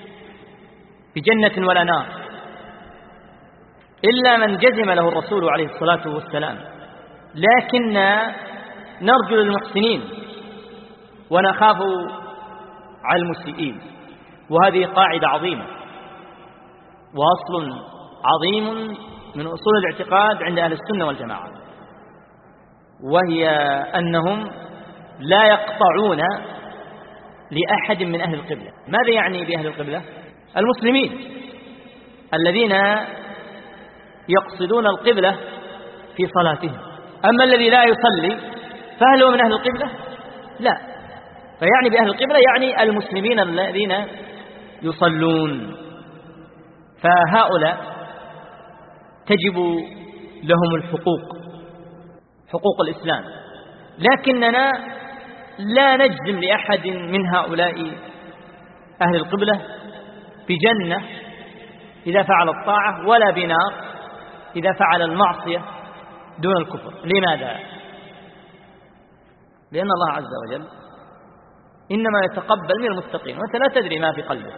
بجنة ولا نار إلا من جزم له الرسول عليه الصلاة والسلام، لكن نرجو للمحسنين ونخاف على المسيئين. وهذه قاعدة عظيمة وأصل عظيم من أصول الاعتقاد عند أهل السنة والجماعة، وهي أنهم لا يقطعون لأحد من أهل القبلة. ماذا يعني بأهل القبلة؟ المسلمين الذين يقصدون القبلة في صلاتهم. أما الذي لا يصلي فهل هو من أهل القبلة؟ لا. فيعني بأهل القبلة يعني المسلمين الذين يصلون، فهؤلاء تجب لهم الحقوق، حقوق الإسلام، لكننا لا نجزم لأحد من هؤلاء أهل القبلة بجنة إذا فعل الطاعة ولا بنار إذا فعل المعصية دون الكفر. لماذا؟ لأن الله عز وجل إنما يتقبل من المتقين، وأنت لا تدري ما في قلبه،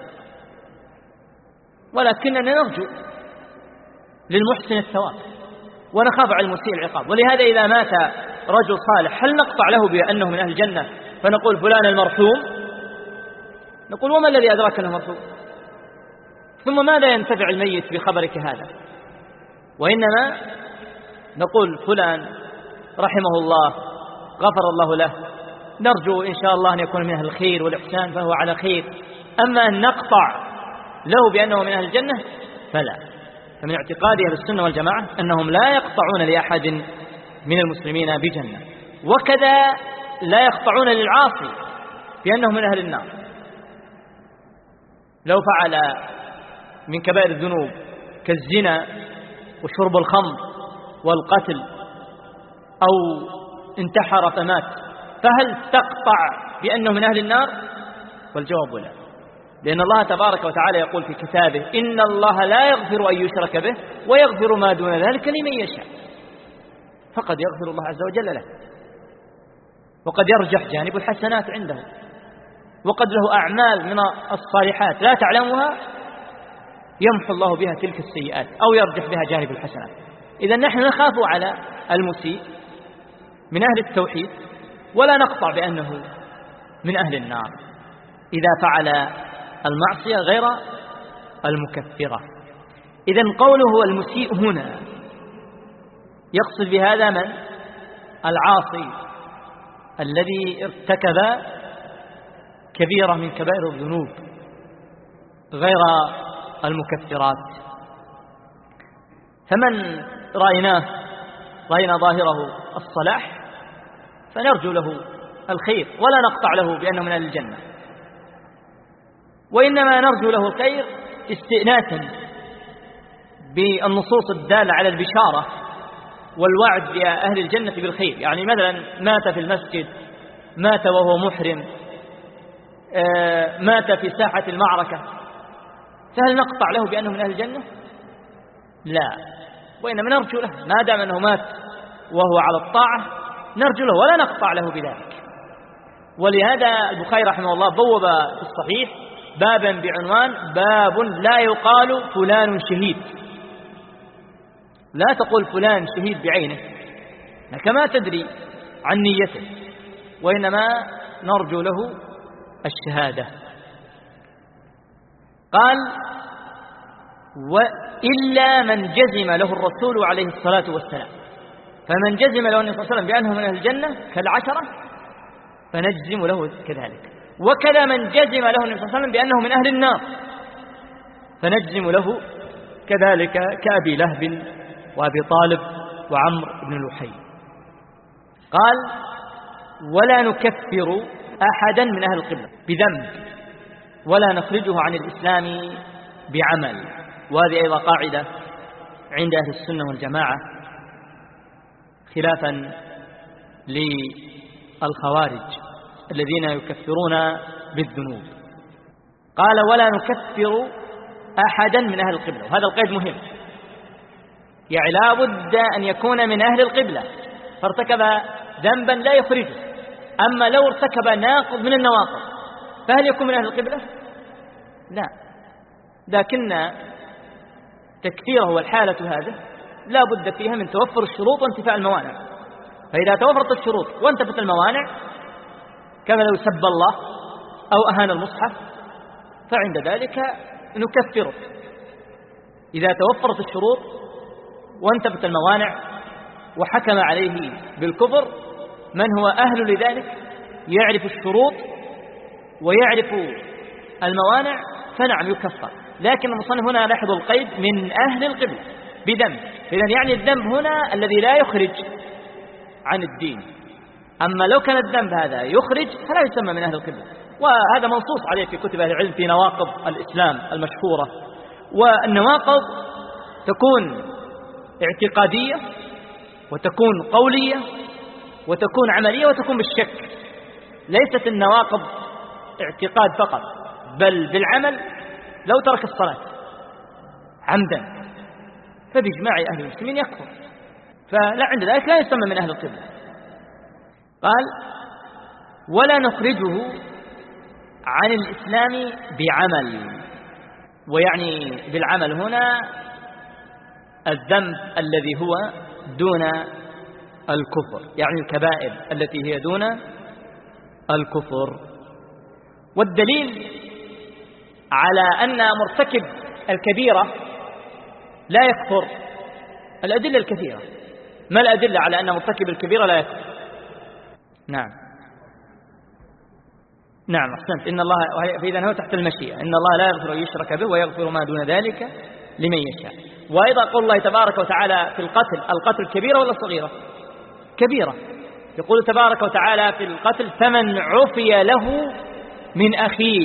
ولكننا نرجو للمحسن الثواب ونخاف على المسيء العقاب. ولهذا إذا مات رجل صالح هل نقطع له بأنه من أهل الجنة فنقول فلان المرحوم؟ نقول وما الذي أدراك أنه مرحوم؟ ثم ماذا ينتفع الميت بخبرك هذا؟ وإنما نقول فلان رحمه الله غفر الله له، نرجو إن شاء الله أن يكون من أهل الخير والإحسان فهو على خير. أما أن نقطع له بأنه من أهل الجنة فلا. فمن اعتقاد أهل السنة والجماعة أنهم لا يقطعون لأحد من المسلمين بجنة، وكذا لا يقطعون للعاصي بأنه من أهل النار. لو فعل من كبائر الذنوب كالزنا وشرب الخمر والقتل أو انتحر فمات فهل تقطع بأنه من أهل النار؟ والجواب لا، لأن الله تبارك وتعالى يقول في كتابه إن الله لا يغفر أن يشرك به ويغفر ما دون ذلك لمن يشاء، فقد يغفر الله عز وجل له، وقد يرجح جانب الحسنات عنده، وقد له أعمال من الصالحات لا تعلمها يمحو الله بها تلك السيئات أو يرجح بها جانب الحسنات. إذن نحن نخاف على المسيء من أهل التوحيد ولا نقطع بأنه من أهل النار إذا فعل المعصية غير المكفرة. إذن قوله المسيء هنا يقصد بهذا من؟ العاصي الذي ارتكب كبيرة من كبائر الذنوب غير المكفرات. فمن رأينا ظاهره الصلاح فنرجو له الخير ولا نقطع له بأنه من أهل الجنة، وإنما نرجو له الخير استئناسا بالنصوص الدالة على البشارة والوعد بأهل الجنة بالخير. يعني مثلا مات في المسجد، مات وهو محرم، مات في ساحة المعركة، فهل نقطع له بأنه من أهل الجنة؟ لا، وإنما نرجو له ما دام أنه مات وهو على الطاعة نرجو له ولا نقطع له بذلك. ولهذا البخاري رحمه الله بوب في الصحيح بابا بعنوان باب لا يقال فلان شهيد. لا تقول فلان شهيد بعينه كما تدري عن نيته، وإنما نرجو له الشهادة. قال وإلا من جزم له الرسول عليه الصلاة والسلام، فمن جزم له النبي صلى الله عليه وسلم بأنه من أهل الجنة كالعشرة فنجزم له كذلك، وكذا من جزم له النبي صلى الله عليه وسلم بأنه من أهل النار فنجزم له كذلك كأبي لهب وأبي طالب وعمرو بن لحي. قال ولا نكفر أحدا من أهل القبلة بذنب ولا نخرجه عن الإسلام بعمل. وهذه أيضا قاعدة عند أهل السنة والجماعة خلافا للخوارج الذين يكفرون بالذنوب. قال ولا نكفر أحدا من أهل القبلة، وهذا القيد مهم، يعني لا بد أن يكون من أهل القبلة فارتكب ذنبا لا يخرجه. أما لو ارتكب ناقض من النواقض فهل يكون من أهل القبلة؟ لا، لكن تكفيره والحالة هذا لا بد فيها من توفر الشروط وانتفاء الموانع. فإذا توفرت الشروط وانتفت الموانع كما لو سب الله أو أهان المصحف فعند ذلك نكفره. إذا توفرت الشروط وانتفت الموانع وحكم عليه بالكفر من هو أهل لذلك يعرف الشروط ويعرف الموانع فنعم يكفر. لكن المصنف هنا لاحظ القيد من أهل القبلة بذنب، إذن يعني الذنب هنا الذي لا يخرج عن الدين. أما لو كان الذنب هذا يخرج فلا يسمى من أهل القبلة، وهذا منصوص عليه في كتب أهل العلم في نواقض الإسلام المشهورة. والنواقض تكون اعتقادية وتكون قولية وتكون عملية وتكون بالشك. ليست النواقض اعتقاد فقط، بل بالعمل. لو ترك الصلاة عمدا فبإجماع أهل المسلمين يكفر، فلا عند ذلك لا يسمى من أهل القبلة. قال ولا نخرجه عن الإسلام بعمل، ويعني بالعمل هنا الذنب الذي هو دون الكفر، يعني الكبائر التي هي دون الكفر. والدليل على أن مرتكب الكبيرة لا يكفر الأدلة الكثيرة. ما الأدلة على أن مرتكب الكبيرة لا يكفر؟ نعم أحسنت. إن الله، فإذا هو تحت المشيئة، إن الله لا يغفر أن يشرك به ويغفر ما دون ذلك لمن يشاء. وأيضا قول الله تبارك وتعالى في القتل كبيرة ولا صغيرة؟ كبيرة. يقول تبارك وتعالى في القتل فمن عفي له من أخيه.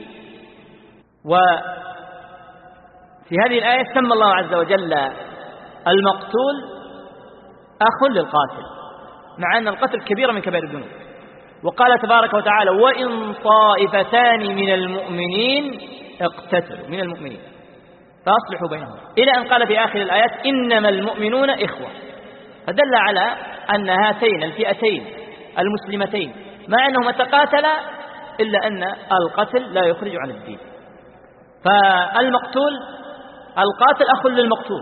وفي هذه الآية سمى الله عز وجل المقتول أخ للقاتل، مع أن القتل كبيرة من كبائر الذنوب. وقال تبارك وتعالى وإن طائفتان من المؤمنين اقتتلوا، من المؤمنين فأصلحوا بينهم، إلى أن قال في آخر الآيات إنما المؤمنون إخوة. فدل على أن هاتين الفئتين المسلمتين مع أنهما تقاتلا إلا أن القتل لا يخرج عن الدين. فالمقتول القاتل أخ للمقتول،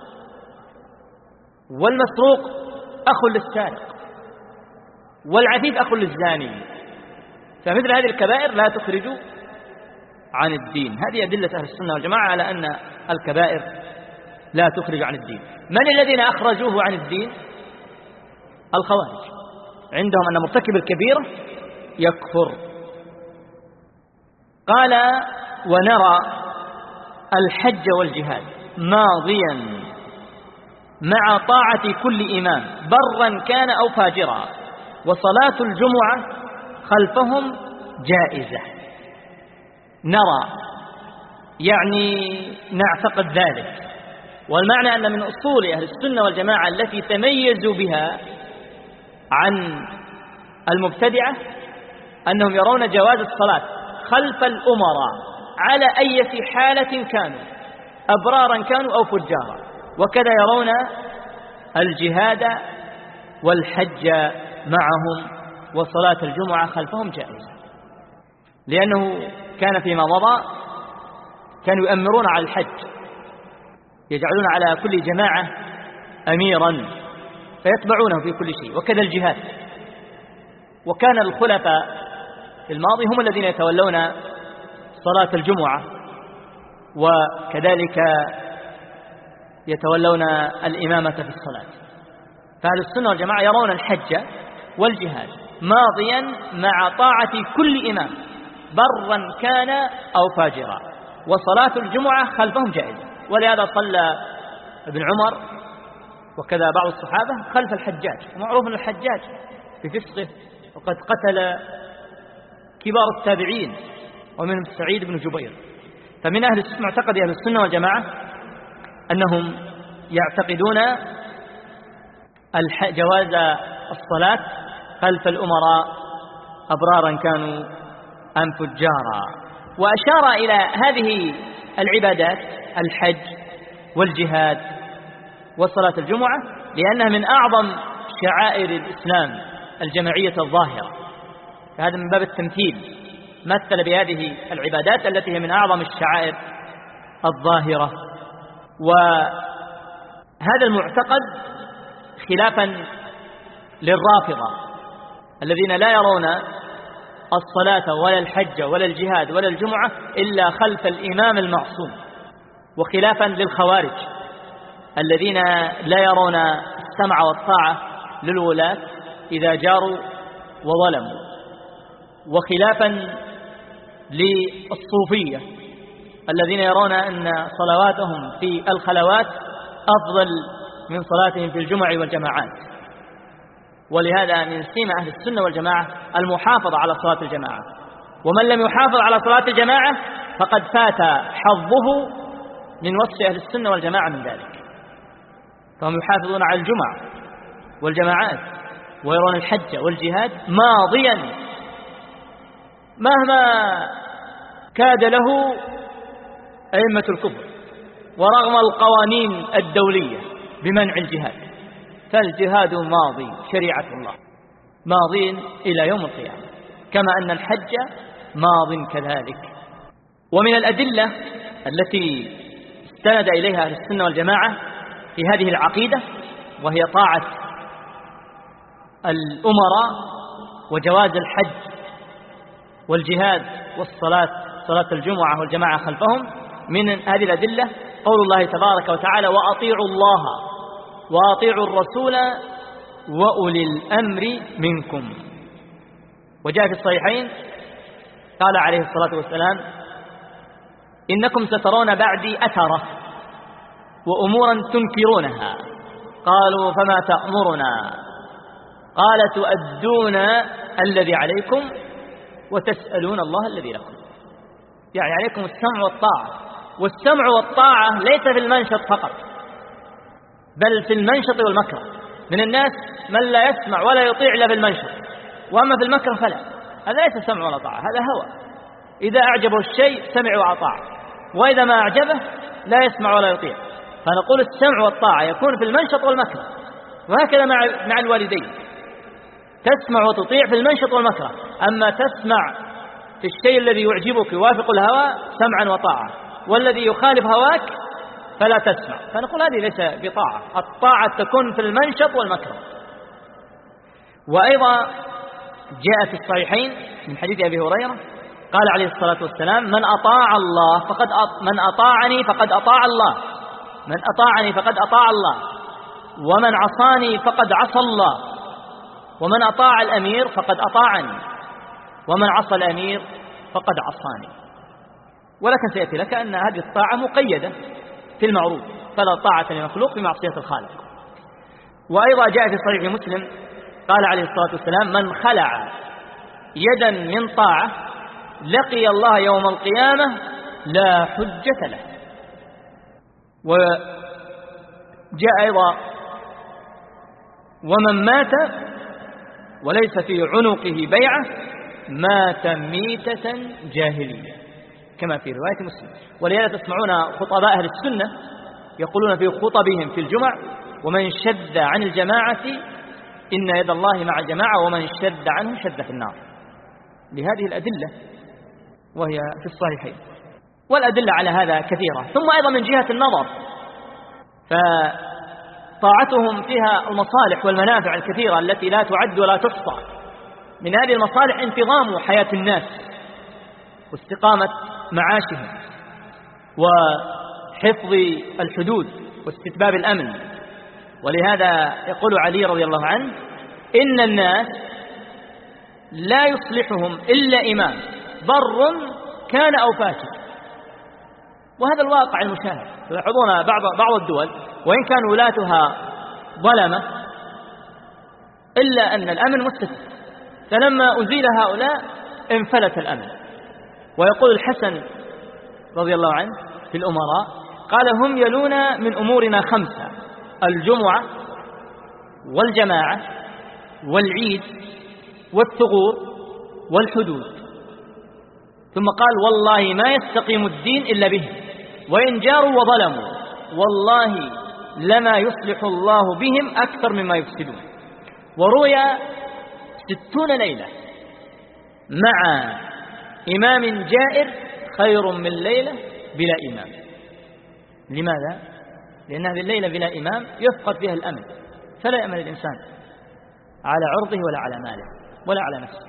والمسروق أخ للسارق، والعفيف أخ للزاني. فمثل هذه الكبائر لا تخرج عن الدين. هذه أدلة أهل السنة والجماعة على أن الكبائر لا تخرج عن الدين. من الذين أخرجوه عن الدين؟ الخوارج، عندهم أن مرتكب الكبيرة يكفر. قال ونرى الحج والجهاد ماضيا مع طاعة كل إمام برا كان أو فاجرا، وصلاة الجمعة خلفهم جائزة. نرى يعني نعتقد ذلك، والمعنى أن من أصول أهل السنة والجماعة التي تميزوا بها عن المبتدعة أنهم يرون جواز الصلاة خلف الأمراء على أي حالة كانوا، أبرارا كانوا أو فجارا. وكذا يرون الجهاد والحج معهم وصلاة الجمعة خلفهم جائزة، لأنه كان فيما مضى كانوا يؤمرون على الحج، يجعلون على كل جماعة أميرا فيتبعونه في كل شيء، وكذا الجهاد. وكان الخلفاء في الماضي هم الذين يتولون صلاة الجمعة، وكذلك يتولون الإمامة في الصلاة. فأهل السنة والجماعة يرون الحج والجهاد ماضيا مع طاعة كل إمام برا كان أو فاجرا، وصلاة الجمعة خلفهم جائزة. ولهذا صلى ابن عمر وكذا بعض الصحابة خلف الحجاج، ومعروف أن الحجاج بفسقه وقد قتل كبار التابعين ومنهم سعيد بن جبير. فمن معتقد أهل السنة والجماعة أنهم يعتقدون جواز الصلاة خلف الأمراء أبرارا كانوا أم فجارا. وأشار إلى هذه العبادات الحج والجهاد وصلاة الجمعة لأنها من أعظم شعائر الإسلام الجماعية الظاهرة، فهذا من باب التمثيل، مثل بهذه العبادات التي هي من أعظم الشعائر الظاهرة. وهذا المعتقد خلافا للرافضة الذين لا يرون الصلاة ولا الحج ولا الجهاد ولا الجمعة إلا خلف الإمام المعصوم، وخلافا للخوارج الذين لا يرون السمع والطاعة للولاة إذا جاروا وظلموا. وخلافا للصوفية الذين يرون أن صلواتهم في الخلوات أفضل من صلاتهم في الجمع والجماعات. ولهذا من سمة أهل السنة والجماعة المحافظة على صلاة الجماعة، ومن لم يحافظ على صلاة الجماعة فقد فات حظه من وصف أهل السنة والجماعة من ذلك. فهم يحافظون على الجمع والجماعات ويرون الحج والجهاد ماضيا مهما كاد له أئمة الكفر ورغم القوانين الدولية بمنع الجهاد، فالجهاد ماضي، شريعة الله ماضي إلى يوم القيامة، كما أن الحج ماض كذلك. ومن الأدلة التي استند إليها أهل السنة والجماعة في هذه العقيدة وهي طاعة الأمراء وجواز الحج والجهاد والصلاة، صلاة الجمعة والجماعة خلفهم، من هذه الأدلة قول الله تبارك وتعالى: وأطيعوا الله وأطيعوا الرسول وأولي الأمر منكم. وجاء في الصحيحين قال عليه الصلاة والسلام: إنكم سترون بعدي أثرة وأمورا تنكرونها. قالوا: فما تأمرنا؟ قال: تؤدون الذي عليكم وتسألون الله الذي لكم. يعني عليكم السمع والطاعة، والسمع والطاعة ليس في المنشط فقط بل في المنشط والمكره. من الناس من لا يسمع ولا يطيع إلا في المنشط، وأما في المكره فلا، هذا ليس سمع ولا طاعة، هذا هوى. إذا أعجبه الشيء سمع وأطاع، وإذا ما أعجبه لا يسمع ولا يطيع. فنقول السمع والطاعة يكون في المنشط والمكره، وهكذا مع الوالدين، تسمع وتطيع في المنشط والمكره. أما تسمع في الشيء الذي يعجبك يوافق الهوى سمعا وطاعة، والذي يخالف هواك فلا تسمع. فنقول هذه ليس بطاعة، الطاعة تكون في المنشط والمكره. وأيضا جاء في الصحيحين من حديث أبي هريرة قال عليه الصلاة والسلام: من أطاعني فقد أطاع الله، من أطاعني فقد أطاع الله، ومن عصاني فقد عصى الله، ومن أطاع الأمير فقد أطاعني، ومن عصى الأمير فقد عصاني. ولكن سيأتي لك أن هذه الطاعة مقيدة في المعروف، فلا طاعة لمخلوق بمعصية الخالق. وأيضا جاء في صحيح مسلم قال عليه الصلاة والسلام: من خلع يدا من طاعة لقي الله يوم القيامة لا حجة له. وجاء أيضا: ومن مات وليس في عنقه بيعة مات ميتة جاهلية، كما في رواية مسلم. ولهذا تسمعون خطباء أهل السنة يقولون في خطبهم في الجمع: ومن شد عن الجماعة إن يد الله مع الجماعة، ومن شد عنه شد في النار، لهذه الأدلة وهي في الصحيحين. والأدلة على هذا كثيرة. ثم أيضا من جهة النظر فطاعتهم فيها المصالح والمنافع الكثيرة التي لا تعد ولا تحصى. من هذه المصالح انتظام حياة الناس واستقامة معاشهم وحفظ الحدود واستتباب الأمن. ولهذا يقول علي رضي الله عنه: إن الناس لا يصلحهم إلا إمام ضر كان أو فاجر. وهذا الواقع المشاهد. تلاحظون بعض الدول وإن كان ولاتها ظلمة إلا أن الأمن مستتب، فلما أزيل هؤلاء انفلت الأمن. ويقول الحسن رضي الله عنه في الأمراء قال: هم يلون من أمورنا 5: الجمعة والجماعة والعيد والثغور والحدود. ثم قال: والله ما يستقيم الدين إلا به، وإن جاروا وظلموا والله لما يصلح الله بهم أكثر مما يفسدون. وروي 60 ليلة مع إمام جائر خير من ليلة بلا إمام. لماذا؟ لأن هذه الليلة بلا إمام يفقد فيها الأمن، فلا يأمن الإنسان على عرضه ولا على ماله ولا على نفسه.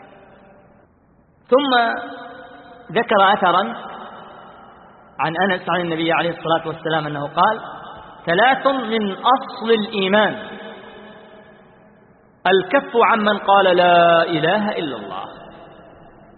ثم ذكر أثرا عن أنس عن النبي عليه الصلاة والسلام أنه قال: 3 من أصل الإيمان: الكف عمن قال لا إله إلا الله،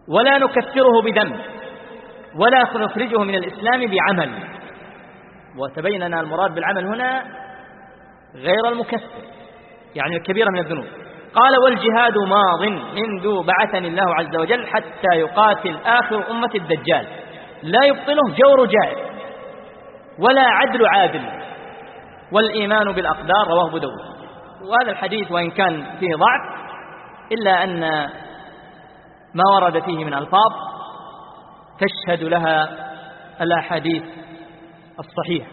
ولا نكفره بذنب ولا نخرجه من الإسلام بعمل. وتبين أن المراد بالعمل هنا غير المكفر، يعني الكبيرة من الذنوب. قال والجهاد ماض منذ بعثني الله عز وجل حتى يقاتل آخر أمة الدجال، لا يبطله جور جائر ولا عدل عادل، والإيمان بالأقدار. رواه أبو داود. وهذا الحديث وإن كان فيه ضعف إلا أن ما ورد فيه من ألفاظ تشهد لها الأحاديث الصحيحة،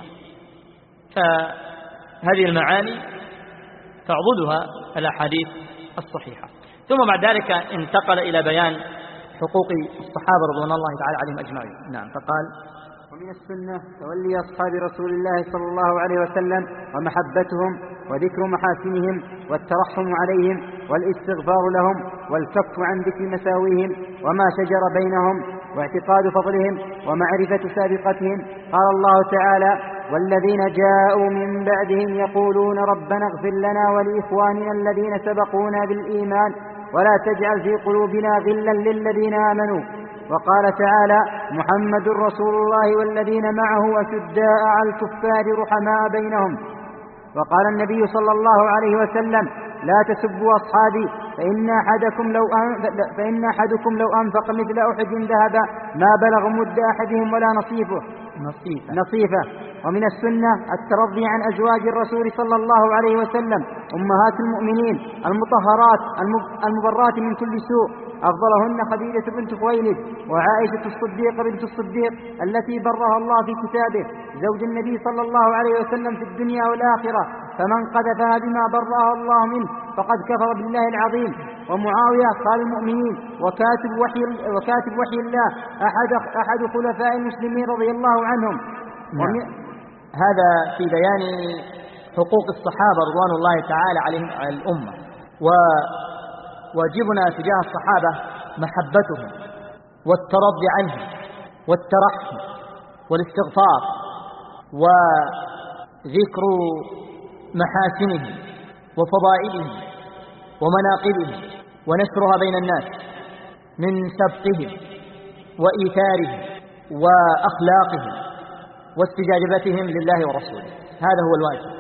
فهذه المعاني تعضدها الأحاديث الصحيحة. ثم بعد ذلك انتقل إلى بيان حقوق الصحابة رضوان الله تعالى عليهم أجمعين. نعم. فقال ومن السنة تولي أصحاب رسول الله صلى الله عليه وسلم ومحبتهم وذكر محاسنهم والترحم عليهم والاستغفار لهم والكف عن ذكر مساويهم وما شجر بينهم واعتقاد فضلهم ومعرفة سابقتهم. قال الله تعالى والذين جاءوا من بعدهم يقولون ربنا اغفر لنا ولإخواننا الذين سبقونا بالإيمان ولا تجعل في قلوبنا غلا للذين آمنوا. وقال تعالى محمد رسول الله والذين معه أشداء على الكفار رحماء بينهم. وقال النبي صلى الله عليه وسلم لا تسبوا أصحابي فإن أحدكم لو أنفق مثل أحد ذهبا ما بلغ مد أحدهم ولا نصيفه. ومن السنة الترضي عن أزواج الرسول صلى الله عليه وسلم أمهات المؤمنين المطهرات المبرات من كل سوء، أفضلهن خديجة بنت خويلد وعائشة الصديقة بنت الصديق التي برها الله في كتابه زوج النبي صلى الله عليه وسلم في الدنيا والآخرة، فمن قذفها بما برها الله منه فقد كفر بالله العظيم. ومعاوية قال المؤمنين وكاتب وحي الله أحد خلفاء المسلمين رضي الله عنهم. هذا في بيان حقوق الصحابة رضوان الله تعالى عليهم على الأمة. وواجبنا تجاه الصحابة محبتهم والترضي عنهم والترحم والاستغفار وذكر محاسنهم وفضائلهم ومناقبهم ونشرها بين الناس من سبقهم وإيثارهم وأخلاقهم واستجابتهم لله ورسوله. هذا هو الواجب.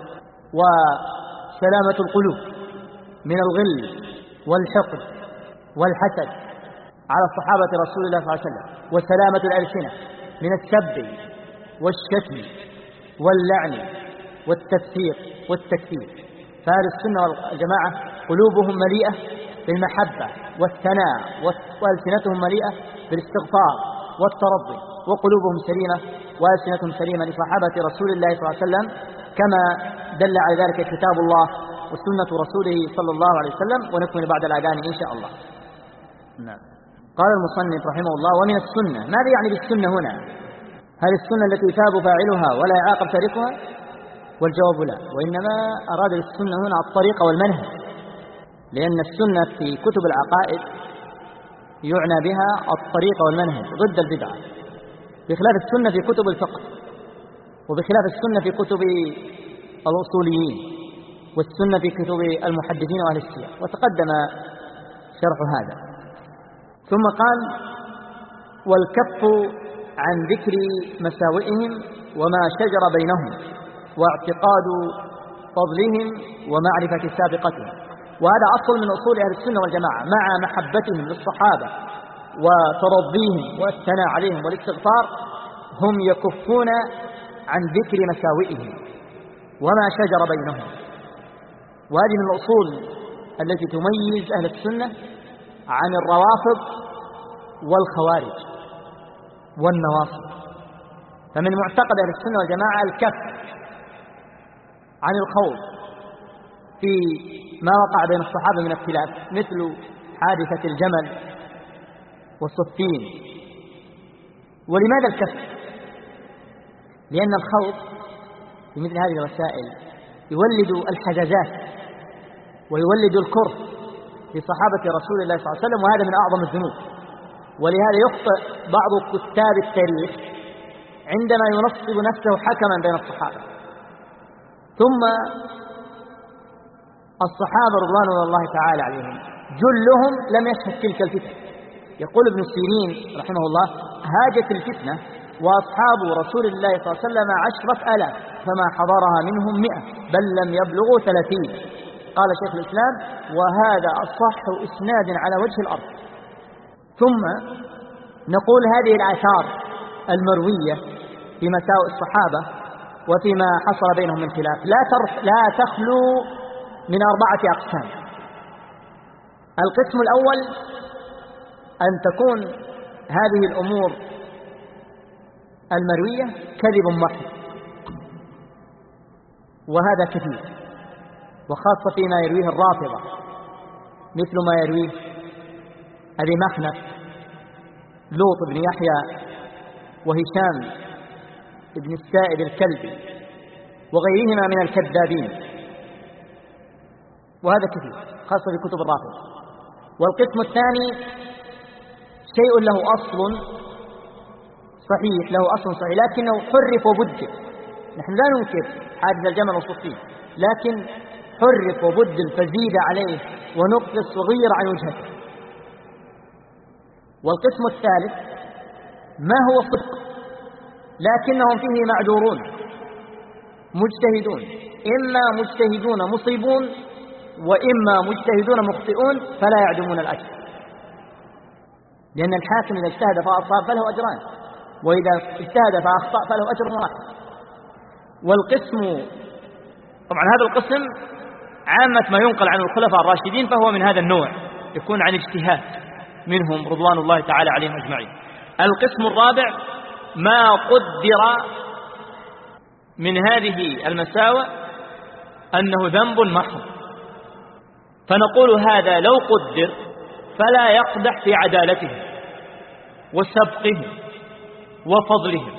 وسلامة القلوب من الغل والحقد والحسد على الصحابة رسول الله صلى الله عليه وسلم، وسلامة الألسنة من السب والشتم واللعن والتفسيق والتكفير. فأهل السنة والجماعة قلوبهم مليئة بالمحبة والثناء وألسنتهم مليئة بالاستغفار والترضي، وقلوبهم سليمة وألسنتهم سليمة لصحابة رسول الله صلى الله عليه وسلم كما دل على ذلك كتاب الله وسنة رسوله صلى الله عليه وسلم. ونكمل بعد الأذان إن شاء الله. نعم. قال المصنف رحمه الله ومن السنة. ماذا يعني بالسنة هنا؟ هل السنة التي يثاب فاعلها ولا يعاقب تاركها؟ والجواب لا، وإنما أراد بالسنة هنا الطريقة والمنهج، لأن السنة في كتب العقائد يعنى بها الطريقة والمنهج ضد البدعة، بخلاف السنة في كتب الفقه، وبخلاف السنة في كتب الأصوليين، والسنة في كتب المحدثين وأهل السير، وتقدم شرح هذا. ثم قال والكف عن ذكر مساوئهم وما شجر بينهم واعتقاد فضلهم ومعرفة سابقتهم. وهذا أصل من أصول أهل السنة والجماعة، مع محبتهم للصحابة وترضيهم والثناء عليهم والاستغفار هم يكفون عن ذكر مساوئهم وما شجر بينهم. وهذه من الأصول التي تميز أهل السنة عن الروافض والخوارج والنواصب. فمن معتقد أهل السنة والجماعة الكف عن الخوض في ما وقع بين الصحابة من اختلاف، مثل حادثة الجمل والصفين. ولماذا الكف؟ لأن الخوض في مثل هذه الوسائل يولد الحجازات ويولد الكره لصحابة رسول الله صلى الله عليه وسلم، وهذا من أعظم الذنوب. ولهذا يخطئ بعض كتاب التاريخ عندما ينصب نفسه حكما بين الصحابة. ثم الصحابة رضوان الله تعالى عليهم جلهم لم يشهد تلك الفتن، يقول ابن سيرين رحمه الله: هاجت الفتنة وأصحاب رسول الله صلى الله عليه وسلم 10,000 فما حضرها منهم 100 بل لم يبلغوا 30. قال شيخ الإسلام: وهذا أصح إسناد على وجه الأرض. ثم نقول هذه الآثار المروية في مساوئ الصحابة وفيما حصل بينهم من خلاف لا تخلو من 4 أقسام. القسم الأول أن تكون هذه الأمور المروية كذب محض، وهذا كثير، وخاصة فيما يرويه الرافضة، مثل ما يرويه أبي محنف لوط بن يحيى وهشام بن السائب الكلبي وغيرهما من الكذابين، وهذا كثير خاصة في كتب الرافضة. والقسم الثاني شيء له أصل صحيح، لكنه حرف وبدل. نحن لا ننكر حادث الجمل والصفين، لكن حرف وبدل فزيد عليه ونقص وغير عن وجهته. والقسم الثالث ما هو صدق لكنهم فيه معذورون مجتهدون، إما مجتهدون مصيبون وإما مجتهدون مخطئون فلا يعدمون الأجر، لأن الحاكم إذا اجتهد فأصاب فله أجران، وإذا اجتهد فأخطأ فله أجر واحد. والقسم طبعا هذا القسم عامة ما ينقل عن الخلفاء الراشدين فهو من هذا النوع، يكون عن اجتهاد منهم رضوان الله تعالى عليهم أجمعين. القسم الرابع ما قدر من هذه المساوئ أنه ذنب محض، فنقول هذا لو قدر فلا يقدح في عدالتهم وسبقهم وفضلهم،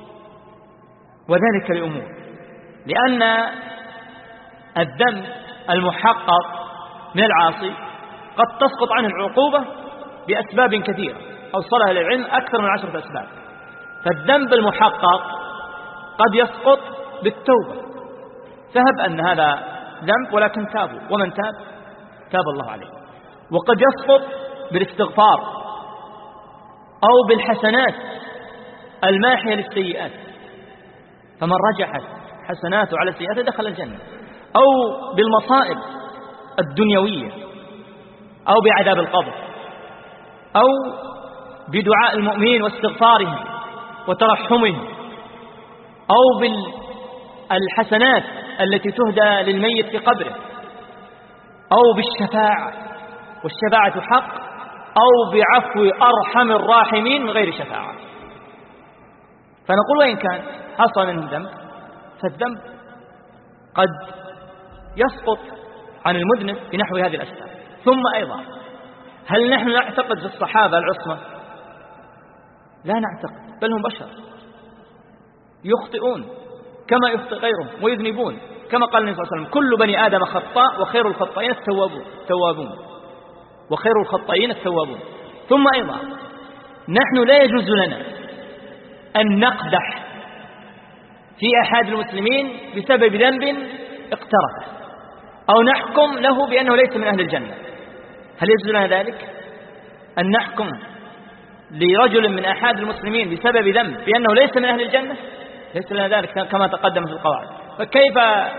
وذلك لأمور، لأن الذنب المحقق من العاصي قد تسقط عنه العقوبة بأسباب كثيرة أوصلها للعلم أكثر من 10 أسباب. فالذنب المحقق قد يسقط بالتوبة، فهب أن هذا ذنب ولكن تابوا، ومن تاب الله عليه. وقد يسقط بالاستغفار أو بالحسنات الماحية للسيئات، فمن رجحت حسناته على السيئات دخل الجنة، أو بالمصائب الدنيوية، أو بعذاب القبر، أو بدعاء المؤمنين واستغفارهم وترحمهم، أو بالحسنات التي تهدى للميت في قبره، أو بالشفاعة، والشفاعة حق، أو بعفو أرحم الراحمين من غير شفاعة. فنقول وإن كان حصل من ذنب فالذنب قد يسقط عن المذنب بنحو هذه الأسباب. ثم أيضا هل نحن نعتقد في الصحابة العصمة؟ لا نعتقد، بل هم بشر يخطئون كما يخطئ غيرهم ويذنبون، كما قال النبي صلى الله عليه وسلم: كل بني آدم خطاء وخير الخطائين التوابون وخير الخطائين التوابون. ثم أيضا نحن لا يجوز لنا أن نقدح في أحد المسلمين بسبب ذنب اقترفه، أو نحكم له بأنه ليس من أهل الجنة. هل يجوز لنا ذلك؟ أن نحكم لرجل من أحد المسلمين بسبب ذنب بأنه ليس من أهل الجنة؟ ليس لنا ذلك كما تقدم في القواعد. فكيف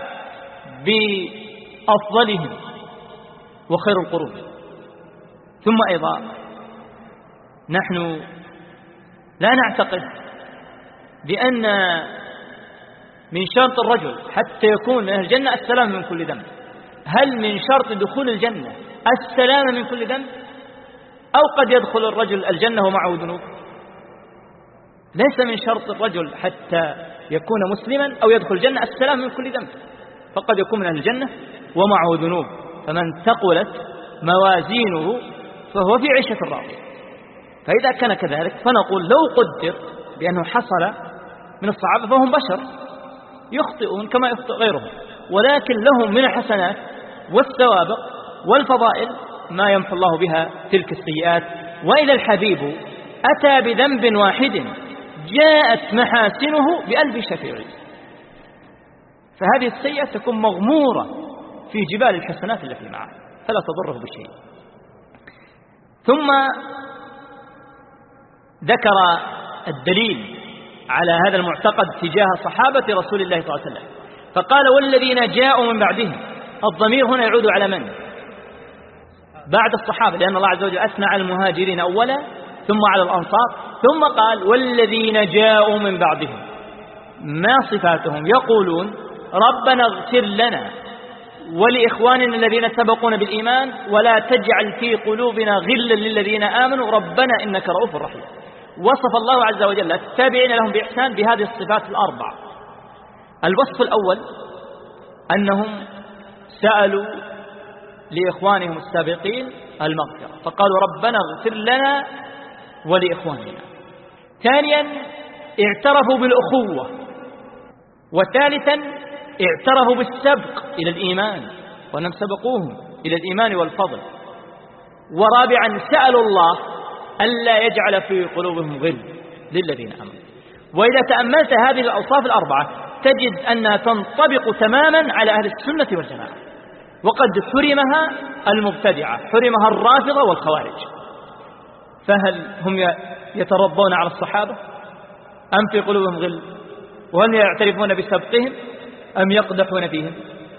بأفضلهم وخير القرون؟ ثم أيضا نحن لا نعتقد بأن من شرط الرجل حتى يكون من أهل الجنة السلام من كل ذنب. هل من شرط دخول الجنة السلام من كل ذنب؟ أو قد يدخل الرجل الجنة ومعه ذنوب؟ ليس من شرط الرجل حتى يكون مسلما أو يدخل الجنة السلام من كل ذنب، فقد يكون من أهل الجنة ومعه ذنوب، فمن ثقلت موازينه فهو في عيشة راضية. فإذا كان كذلك فنقول لو قدر بأنه حصل من الصحابة فهم بشر يخطئون كما يخطئ غيرهم، ولكن لهم من الحسنات والسوابق والفضائل ما يمحو الله بها تلك السيئات. وإذا الحبيب أتى بذنب واحد جاءت محاسنه بألف شفيع، فهذه السيئة تكون مغمورة في جبال الحسنات التي معه فلا تضره بشيء. ثم ذكر الدليل على هذا المعتقد تجاه صحابة رسول الله صلى الله عليه وسلم، فقال والذين جاءوا من بعدهم. الضمير هنا يعود على من؟ بعد الصحابة، لأن الله عز وجل أثنى على المهاجرين أولا ثم على الأنصار، ثم قال والذين جاءوا من بعدهم. ما صفاتهم؟ يقولون ربنا اغفر لنا ولإخواننا الذين سبقونا بالإيمان ولا تجعل في قلوبنا غلا للذين آمنوا ربنا إنك رؤوف رحيم. وصف الله عز وجل التابعين لهم بإحسان بهذه الصفات الأربع. الوصف الأول أنهم سألوا لإخوانهم السابقين المغفرة فقالوا ربنا اغفر لنا ولإخواننا. ثانيا اعترفوا بالأخوة. وثالثا اعترفوا بالسبق إلى الإيمان وأنهم سبقوهم إلى الإيمان والفضل. ورابعا سألوا الله ألا يجعل في قلوبهم غل للذين آمنوا. وإذا تأملت هذه الأوصاف الأربعة تجد أنها تنطبق تماما على أهل السنة والجماعة، وقد حرمها المبتدعة، حرمها الرافضة والخوارج. فهل هم يترضون على الصحابة أم في قلوبهم غل؟ وهل يعترفون بسبقهم أم يقدحون فيهم؟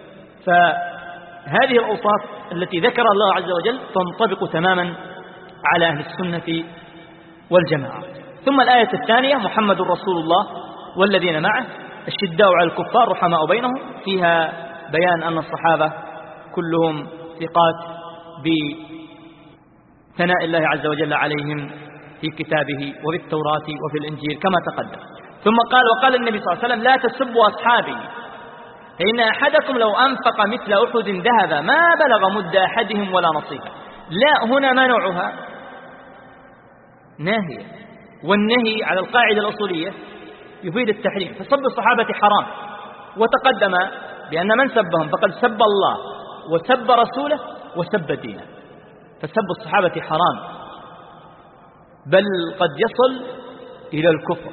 فهذه الأوصاف التي ذكر الله عز وجل تنطبق تماما على أهل السنة والجماعة. ثم الآية الثانية محمد رسول الله والذين معه الشداء على الكفار رحماء بينهم، فيها بيان أن الصحابة كلهم ثقات بثناء الله عز وجل عليهم في كتابه وبالتوراة وفي الإنجيل كما تقدم. ثم قال وقال النبي صلى الله عليه وسلم لا تسبوا أصحابي فإن أحدكم لو أنفق مثل أحد ذهب ما بلغ مد أحدهم ولا نصيبه. لا هنا منعها ناهية، والنهي على القاعدة الأصولية يفيد التحريم، فسب الصحابة حرام. وتقدم بأن من سبهم فقد سب الله وسب رسوله وسب دينه، فسب الصحابة حرام بل قد يصل إلى الكفر.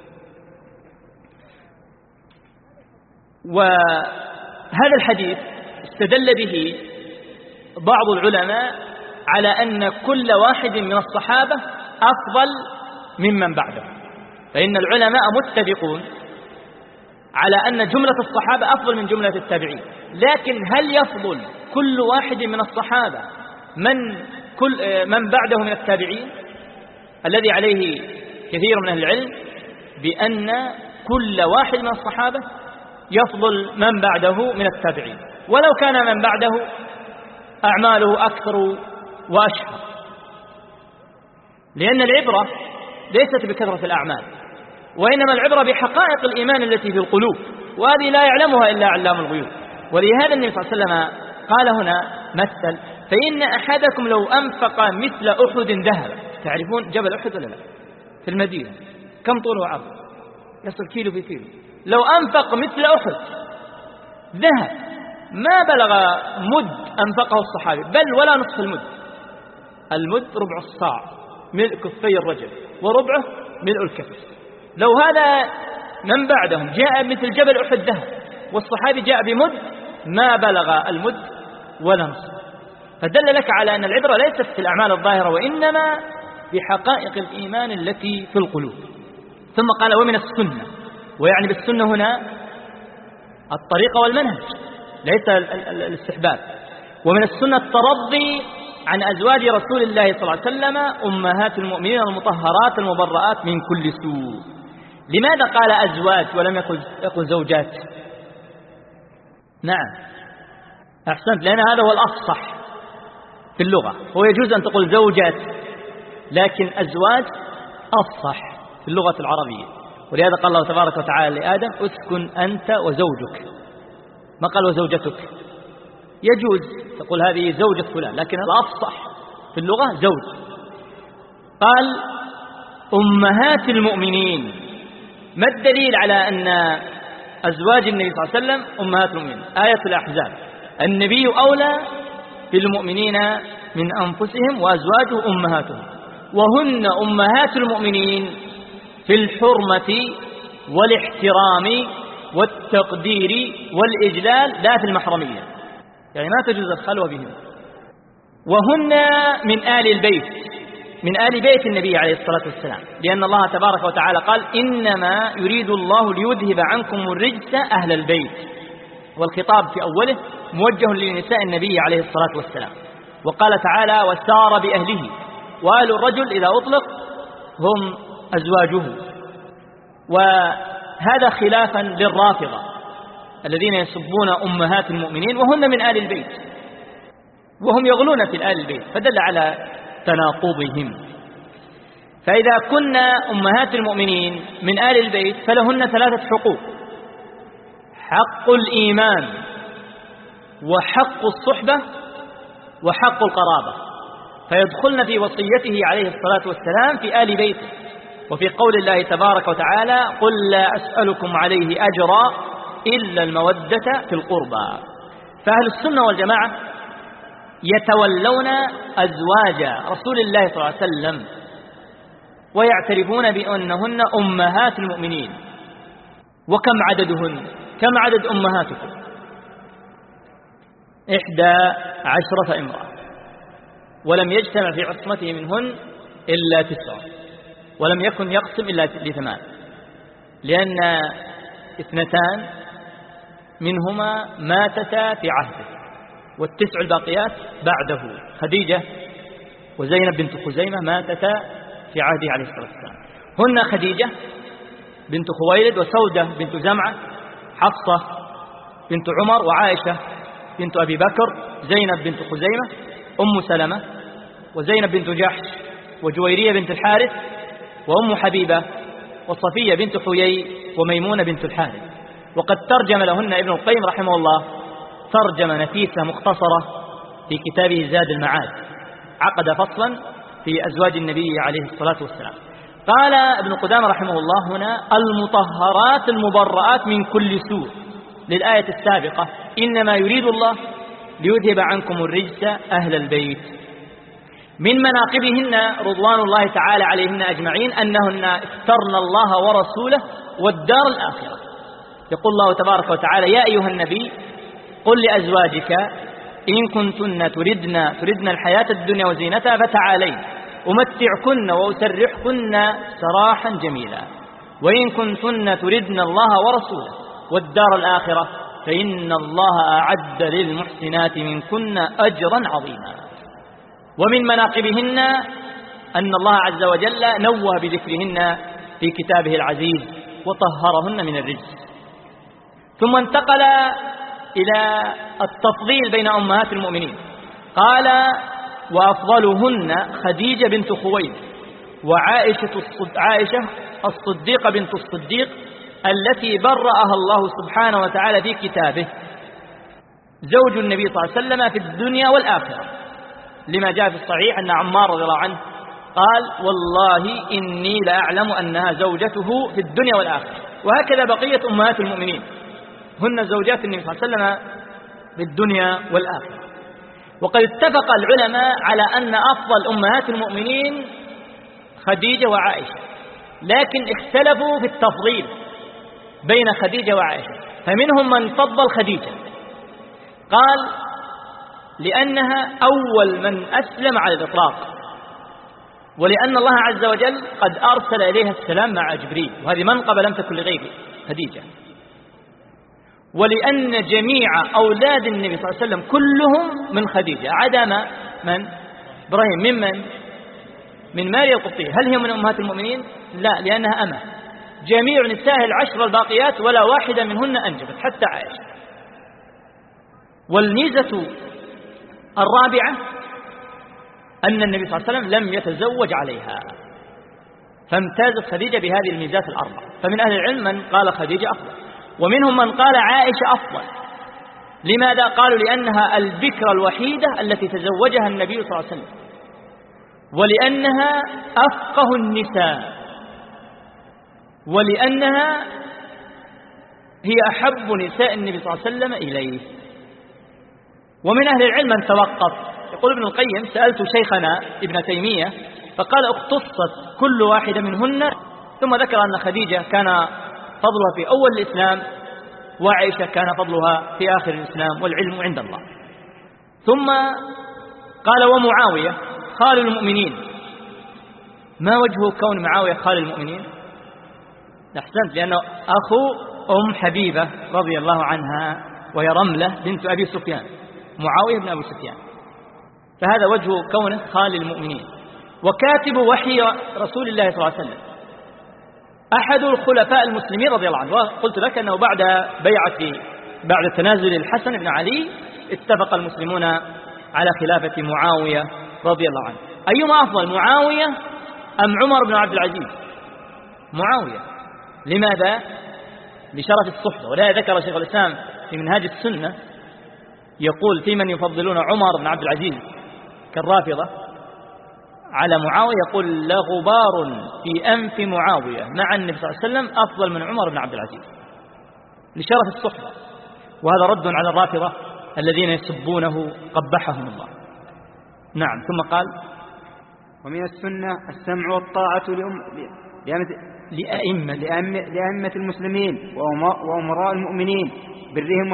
وهذا الحديث استدل به بعض العلماء على أن كل واحد من الصحابة أفضل ممن بعده، فإن العلماء متفقون على أن جملة الصحابة أفضل من جملة التابعين. لكن هل يفضل كل واحد من الصحابة من بعده من التابعين؟ الذي عليه كثير من أهل العلم بأن كل واحد من الصحابة يفضل من بعده من التابعين، ولو كان من بعده أعماله أكثر وأشهر، لأن العبرة ليست بكثرة الأعمال، وإنما العبرة بحقائق الإيمان التي في القلوب، وهذه لا يعلمها إلا علام الغيوب. ولهذا النبي صلى الله عليه وسلم قال هنا مثل فإن أحدكم لو أنفق مثل أحد ذهب. تعرفون جبل أحد ولا لا؟ في المدينة كم طوله وعرضه؟ يصل كيلو في كيلو. لو أنفق مثل أحد ذهب ما بلغ مد أنفقه الصحابي، بل ولا نصف المد. المد ربع الصاع ملء كفي الرجل، وربعه ملء الكف. لو هذا من بعدهم جاء مثل جبل أحد ذهب والصحابي جاء بمد ما بلغ المد ولا نصف. فدل لك على أن العبرة ليست في الأعمال الظاهرة وإنما بحقائق الإيمان التي في القلوب. ثم قال ومن السنة، ويعني بالسنة هنا الطريقة والمنهج ليس الاستحباب. ومن السنة الترضي عن أزواج رسول الله صلى الله عليه وسلم أمهات المؤمنين المطهرات المبرآت من كل سوء. لماذا قال أزواج ولم يقل زوجات؟ نعم أحسنت، لأن هذا هو الأفصح في اللغة. هو يجوز أن تقول زوجات، لكن أزواج أفصح في اللغة العربية. ولهذا قال الله تبارك وتعالى لآدم اسكن أنت وزوجك، ما قال وزوجتك. يجوز تقول هذه زوجة فلان، لكن الأفصح في اللغة زوج. قال أمهات المؤمنين. ما الدليل على أن أزواج النبي صلى الله عليه وسلم أمهات المؤمنين؟ آية الأحزاب النبي أولى بالمؤمنين من أنفسهم وأزواجه أمهاتهم، وهن أمهات المؤمنين في الحرمة والاحترام والتقدير والإجلال لا في المحرمية، يعني ما تجوز الخلوة بهم. وهن من آل البيت من آل بيت النبي عليه الصلاة والسلام، لأن الله تبارك وتعالى قال إنما يريد الله ليذهب عنكم الرجس أهل البيت، والخطاب في أوله موجه لنساء النبي عليه الصلاة والسلام. وقال تعالى وسار بأهله، وآل الرجل إذا أطلق هم أزواجه. وهذا خلافا للرافضة الذين يسبون أمهات المؤمنين وهن من آل البيت، وهم يغلون في الآل البيت، فدل على تناقضهم. فإذا كنا أمهات المؤمنين من آل البيت فلهن 3 حقوق: حق الإيمان، وحق الصحبة، وحق القرابة، فيدخلن في وصيته عليه الصلاة والسلام في آل بيته. وفي قول الله تبارك وتعالى قل لا أسألكم عليه أجرا إلا المودة في القربى. فأهل السنة والجماعة يتولون أزواج رسول الله صلى الله عليه وسلم ويعترفون بأنهن أمهات المؤمنين. وكم عددهن؟ كم عدد أمهاتكم؟ 11 امرأة، ولم يجتمع في عصمته منهن إلا 9، ولم يكن يقسم إلا ل8، لأن 2 منهما ماتتا في عهده، وال9 الباقيات بعده: خديجة وزينب بنت خزيمة ماتتا في عهده عليه الصلاة والسلام. هن خديجة بنت خويلد، وسودة بنت زمعة، حفصة بنت عمر، وعائشة بنت أبي بكر، زينب بنت خزيمة، أم سلمة، وزينب بنت جحش، وجويرية بنت الحارث، وأم حبيبة، وصفية بنت حيي، وميمونة بنت الحارث. وقد ترجم لهن ابن القيم رحمه الله ترجمة نفيسة مختصرة في كتابه زاد المعاد، عقد فصلا في أزواج النبي عليه الصلاة والسلام. قال ابن قدامة رحمه الله هنا المطهرات المبرآت من كل سوء، للآية السابقة إنما يريد الله ليذهب عنكم الرجس أهل البيت. من مناقبهن رضوان الله تعالى عليهن أجمعين أنهن اخترن الله ورسوله والدار الآخرة. يقول الله تبارك وتعالى يا أيها النبي قل لأزواجك إن كنتن تردن الحياة الدنيا وزينتها فتعالين أمتعكن وأسرحكن سراحا جميلا، وإن كنتن تردن الله ورسوله والدار الآخرة فإن الله أعد للمحسنات منكن أجرا عظيما. ومن مناقبهن أن الله عز وجل نوه بذكرهن في كتابه العزيز وطهرهن من الرجس. ثم انتقل إلى التفضيل بين أمهات المؤمنين، قال وأفضلهن خديجة بنت خويلد، وعائشة الصديقة بنت الصديق التي برأها الله سبحانه وتعالى في كتابه، زوج النبي صلى الله عليه وسلم في الدنيا والآخرة، لما جاء في الصحيح أن عمار رضي الله عنه قال والله إني لأعلم أنها زوجته في الدنيا والآخرة. وهكذا بقية أمهات المؤمنين هن زوجات النبي صلى الله عليه وسلم في الدنيا والآخرة. وقد اتفق العلماء على أن أفضل أمهات المؤمنين خديجة وعائشة، لكن اختلفوا في التفضيل بين خديجة وعائشة، فمنهم من فضل خديجة، قال لأنها أول من أسلم على الإطلاق، ولأن الله عز وجل قد أرسل إليها السلام مع جبريل، وهذه منقبة لم تكن لغير خديجة، ولأن جميع أولاد النبي صلى الله عليه وسلم كلهم من خديجة عدا من إبراهيم. من ماريا القبطية. هل هي من أمهات المؤمنين؟ لا، لأنها أمة. جميع نساء 10 الباقيات ولا واحدة منهن أنجبت حتى عائشة. والميزة الرابعة أن النبي صلى الله عليه وسلم لم يتزوج عليها، فامتازت خديجة بهذه الميزات ال4. فمن أهل العلم من قال خديجة أفضل، ومنهم من قال عائشة أفضل. لماذا؟ قالوا لأنها البكرة الوحيدة التي تزوجها النبي صلى الله عليه وسلم، ولأنها أفقه النساء، ولأنها هي أحب نساء النبي صلى الله عليه وسلم إليه. ومن أهل العلم من توقف. يقول ابن القيم سألت شيخنا ابن تيمية فقال اختصت كل واحدة منهن، ثم ذكر أن خديجة كان فضلها في أول الإسلام، وعائشة كان فضلها في آخر الإسلام، والعلم عند الله. ثم قال ومعاوية خال المؤمنين، ما وجه كون معاوية خال المؤمنين؟ أحسنت، لأنه أخو أم حبيبة رضي الله عنها، وهي رملة بنت أبي سفيان، معاوية بن أبي سفيان، فهذا وجه كونه خال المؤمنين. وكاتب وحي رسول الله صلى الله عليه وسلم أحد الخلفاء المسلمين رضي الله عنه، وقلت لك أنه بعد تنازل الحسن بن علي اتفق المسلمون على خلافة معاوية رضي الله عنه. أيما أفضل، معاوية أم عمر بن عبد العزيز؟ معاوية. لماذا؟ لشرف الصحبة. ولا ذكر شيخ الإسلام في منهاج السنة يقول في من يفضلون عمر بن عبد العزيز كالرافضة على معاوية، يقول لغبار في أنف معاوية مع النبي صلى الله عليه وسلم أفضل من عمر بن عبد العزيز، لشرف الصحبة. وهذا رد على الرافضة الذين يسبونه قبحهم الله. نعم. ثم قال ومن السنة السمع والطاعة لأئمة المسلمين وأمراء المؤمنين برهم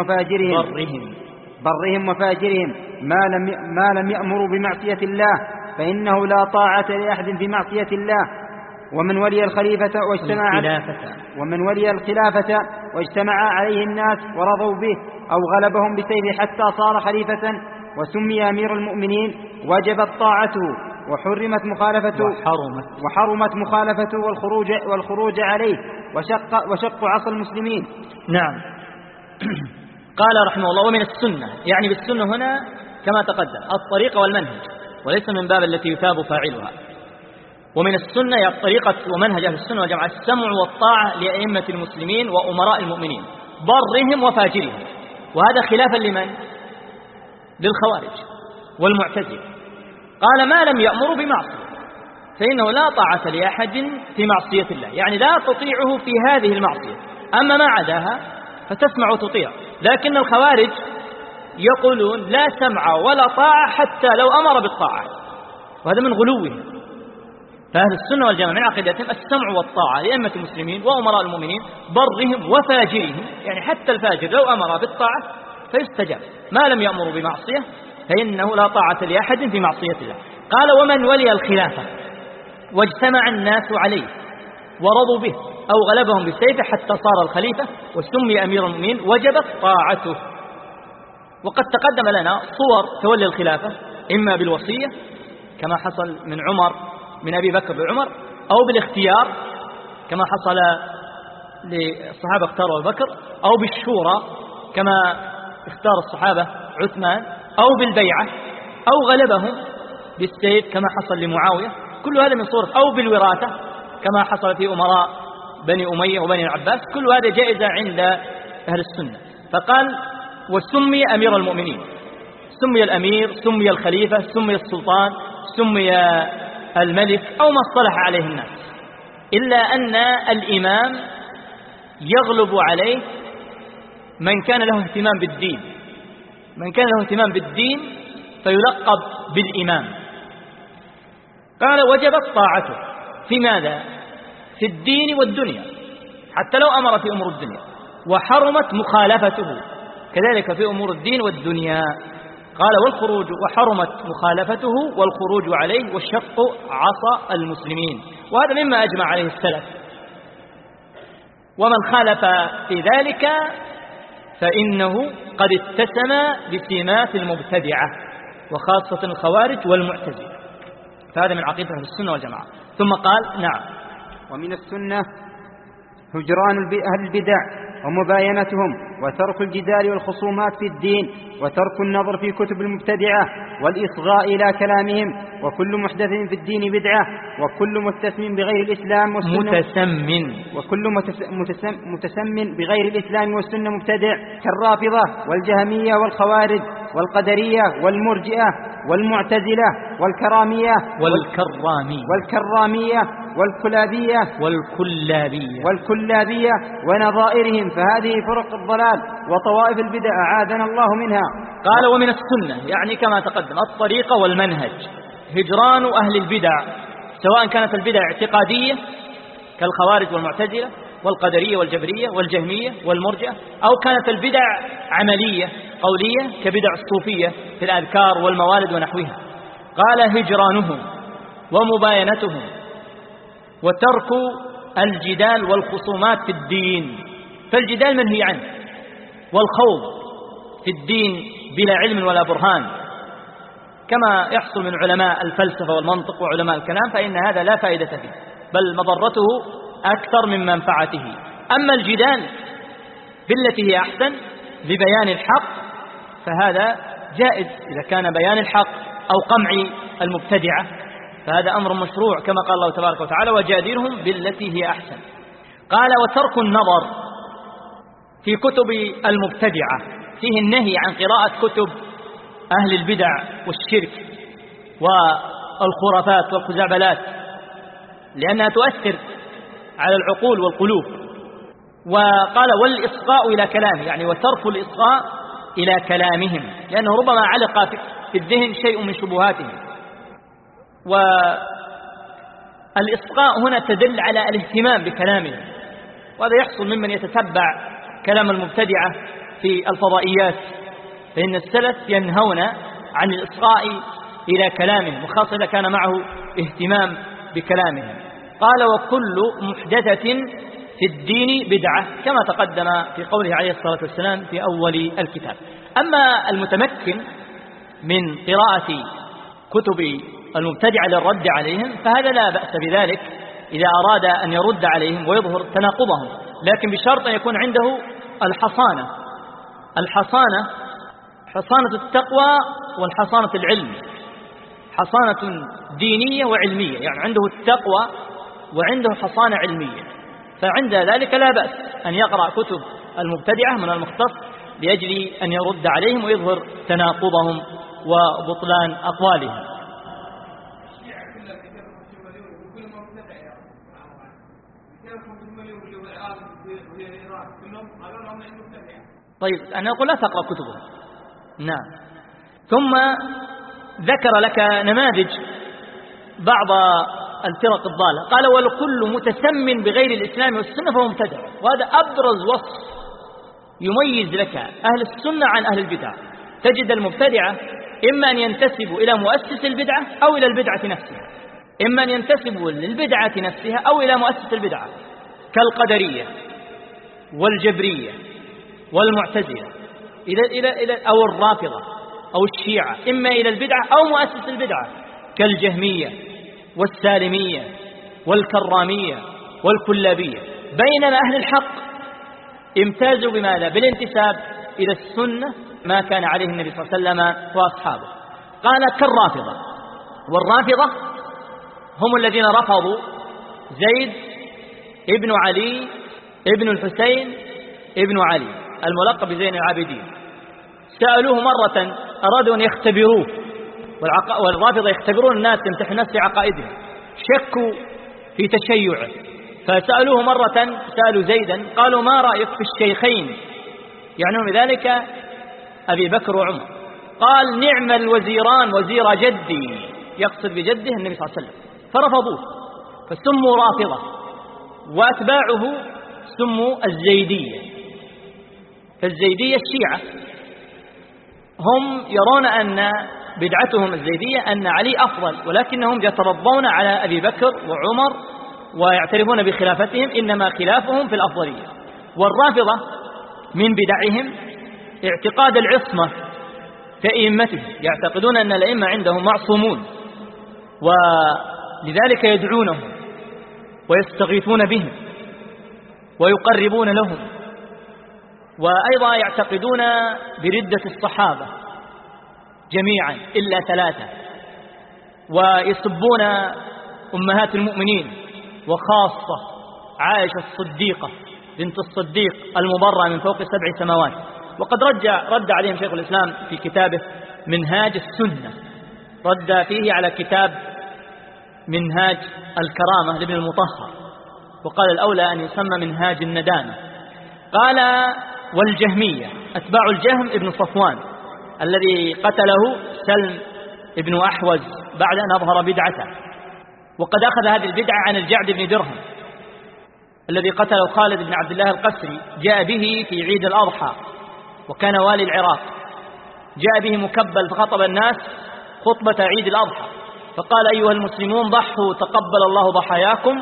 وفاجرهم ما لم يأمروا بمعصية الله، فإنه لا طاعة لأحد في معصية الله. ومن ولي الخلافة واجتمع عليه الناس ورضوا به أو غلبهم بسيفه حتى صار خليفة وسمي أمير المؤمنين، وجبت طاعته وحرمت مخالفته والخروج عليه وشق عصا المسلمين. نعم. قال رحمه الله ومن السنة، يعني بالسنة هنا كما تقدم الطريقة والمنهج، وليس من باب التي يثاب فاعلها. ومن السنة هي الطريقة ومنهج أهل السنة والجماعة السمع والطاعة لأئمة المسلمين وأمراء المؤمنين برهم وفاجرهم. وهذا خلافا لمن؟ للخوارج والمعتزلة. قال ما لم يأمروا بمعصية فإنه لا طاعة لأحد في معصية الله، يعني لا تطيعه في هذه المعصية، أما ما عداها فتسمع وتطيع. لكن الخوارج يقولون لا سمع ولا طاعة حتى لو أمر بالطاعة، وهذا من غلوهم. فأهل السنة والجماعة من عقيدتهم السمع والطاعة لأئمة المسلمين وأمراء المؤمنين برهم وفاجرهم، يعني حتى الفاجر لو أمر بالطاعة فيستجاب، ما لم يأمروا بمعصية فإنه لا طاعة لأحد في معصية الله. قال ومن ولي الخلافة واجتمع الناس عليه ورضوا به أو غلبهم بالسيف حتى صار الخليفة وسمي أمير المؤمنين وجبت طاعته. وقد تقدم لنا صور تولي الخلافة، إما بالوصية كما حصل من أبي بكر لعمر، أو بالاختيار كما حصل للصحابة اختاروا أبي بكر، أو بالشورى كما اختار الصحابة عثمان، أو بالبيعة، أو غلبهم بالسيف كما حصل لمعاوية. كل هذا من صورة، أو بالوراثة كما حصل في أمراء بني أمية وبني العباس. كل هذا جائزة عند أهل السنة. فقال وسمي أمير المؤمنين، سمي الأمير، سمي الخليفة، سمي السلطان، سمي الملك، أو ما اصطلح عليه الناس، إلا أن الإمام يغلب عليه من كان له اهتمام بالدين، من كان له اهتمام بالدين فيلقب بالإمام. قال وجبت طاعته في ماذا؟ في الدين والدنيا، حتى لو أمر في أمور الدنيا. وحرمت مخالفته كذلك في أمور الدين والدنيا. قال وحرمت مخالفته والخروج عليه والشق عصا المسلمين. وهذا مما أجمع عليه السلف. ومن خالف في ذلك فإنه قد اتسم بسمات المبتدعة، وخاصة الخوارج والمعتزلة. فهذا من عقيدة أهل السنة والجماعة. ثم قال نعم ومن السنة هجران أهل البدع ومباينتهم، وترك الجدال والخصومات في الدين، وترك النظر في كتب المبتدعة والإصغاء إلى كلامهم. وكل محدث في الدين بدعة، وكل متسم بغير الإسلام والسنة متسم بغير الإسلام والسنة مبتدع، كالرافضة والجهمية والخوارج والقدرية والمرجئة والمعتزلة والكرامية والكلابية ونظائرهم. فهذه فرق الضلال وطوائف البدع أعاذنا الله منها. قال ومن السنة يعني كما تقدم الطريقة والمنهج هجران أهل البدع، سواء كانت البدع اعتقادية كالخوارج والمعتزلة والقدرية والجبرية والجهمية والمرجئة، أو كانت البدع عملية قولية كبدع الصوفية في الأذكار والموالد ونحوها. قال هجرانهم ومباينتهم وترك الجدال والخصومات في الدين. فالجدال منهي عنه، والخوض في الدين بلا علم ولا برهان كما يحصل من علماء الفلسفة والمنطق وعلماء الكلام، فإن هذا لا فائدة فيه، بل مضرته أكثر من منفعته. أما الجدال بالتي هي أحسن لبيان الحق فهذا جائز إذا كان بيان الحق أو قمع المبتدعة، فهذا أمر مشروع كما قال الله تبارك وتعالى: وجادلهم بالتي هي أحسن. قال: وترك النظر في كتب المبتدعة، فيه النهي عن قراءة كتب أهل البدع والشرك والخرافات والخزعبلات، لأنها تؤثر على العقول والقلوب. وقال: والإصغاء إلى كلامه، يعني وترك الإصغاء إلى كلامهم، لأنه ربما علق في الذهن شيء من شبهاتهم. والإصغاء هنا تدل على الاهتمام بكلامهم، وهذا يحصل ممن يتتبع كلام المبتدعة في الفضائيات، فإن السلف ينهون عن الإصغاء إلى كلامهم، وخاصة إذا كان معه اهتمام بكلامهم. قال: وكل محدثة في الدين بدعة، كما تقدم في قوله عليه الصلاة والسلام في أول الكتاب. أما المتمكن من قراءة كتب المبتدعة للرد عليهم فهذا لا بأس بذلك إذا أراد أن يرد عليهم ويظهر تناقضهم، لكن بشرط أن يكون عنده الحصانة. الحصانة حصانة التقوى والحصانة العلم، حصانة دينية وعلمية، يعني عنده التقوى وعنده حصانة علمية، فعند ذلك لا بأس أن يقرأ كتب المبتدعة من المختص لأجل أن يرد عليهم ويظهر تناقضهم وبطلان أقوالهم. طيب أنا أقول لا تقرأ كتبه. نعم. ثم ذكر لك نماذج بعض الفرق الضالة. قال: والكل متسم بغير الإسلام والسنة فهو مبتدع. وهذا أبرز وصف يميز لك أهل السنة عن أهل البدع. تجد المبتدعة إما أن ينتسبوا إلى مؤسس البدعة أو إلى البدعة نفسها، إما أن ينتسبوا للبدعة نفسها أو إلى مؤسس البدعة، كالقدرية والجبرية والمعتزلة أو الرافضة أو الشيعة، إما إلى البدعة أو مؤسس البدعة كالجهمية والسالمية والكرامية والكلابية. بينما أهل الحق امتازوا بماذا؟ بالانتساب إلى السنة، ما كان عليه النبي صلى الله عليه وسلم وأصحابه. قال: كالرافضة. والرافضة هم الذين رفضوا زيد ابن علي ابن الحسين ابن علي الملقب بزين العابدين. سألوه مرة، أرادوا أن يختبروه، والرافضة يختبرون الناس، يمتحن الناس في عقائدهم، شكوا في تشيعه، فسألوه مرة، سألوا زيدا، قالوا: ما رأيك في الشيخين؟ يعنون بذلك أبي بكر وعمر. قال: نعم الوزيران وزير جدي، يقصد بجده النبي صلى الله عليه وسلم، فرفضوه فسموا رافضة، وأتباعه سموا الزيدية. فالزيدية الشيعة هم يرون أن بدعتهم الزيدية أن علي أفضل، ولكنهم يترضون على أبي بكر وعمر ويعترفون بخلافتهم، إنما خلافهم في الأفضلية. والرافضة من بدعهم اعتقاد العصمة في أئمتهم، يعتقدون أن الأئمة عندهم معصومون، ولذلك يدعونهم ويستغيثون بهم ويقربون لهم. وأيضا يعتقدون بردة الصحابة جميعا إلا 3، ويسبون أمهات المؤمنين، وخاصة عائشة الصديقة بنت الصديق المبرأة من فوق 7 سماوات. وقد رد عليهم شيخ الإسلام في كتابه منهاج السنة، رد فيه على كتاب منهاج الكرامة لابن المطهر، وقال الأولى أن يسمى منهاج الندامة. قال: والجهمية أتباع الجهم ابن صفوان الذي قتله سلم ابن أحوز بعد أن أظهر بدعته، وقد أخذ هذه البدعة عن الجعد بن درهم الذي قتله خالد بن عبد الله القسري، جاء به في عيد الأضحى وكان والي العراق، جاء به مكبل فخطب الناس خطبة عيد الأضحى فقال: أيها المسلمون ضحوا تقبل الله ضحاياكم،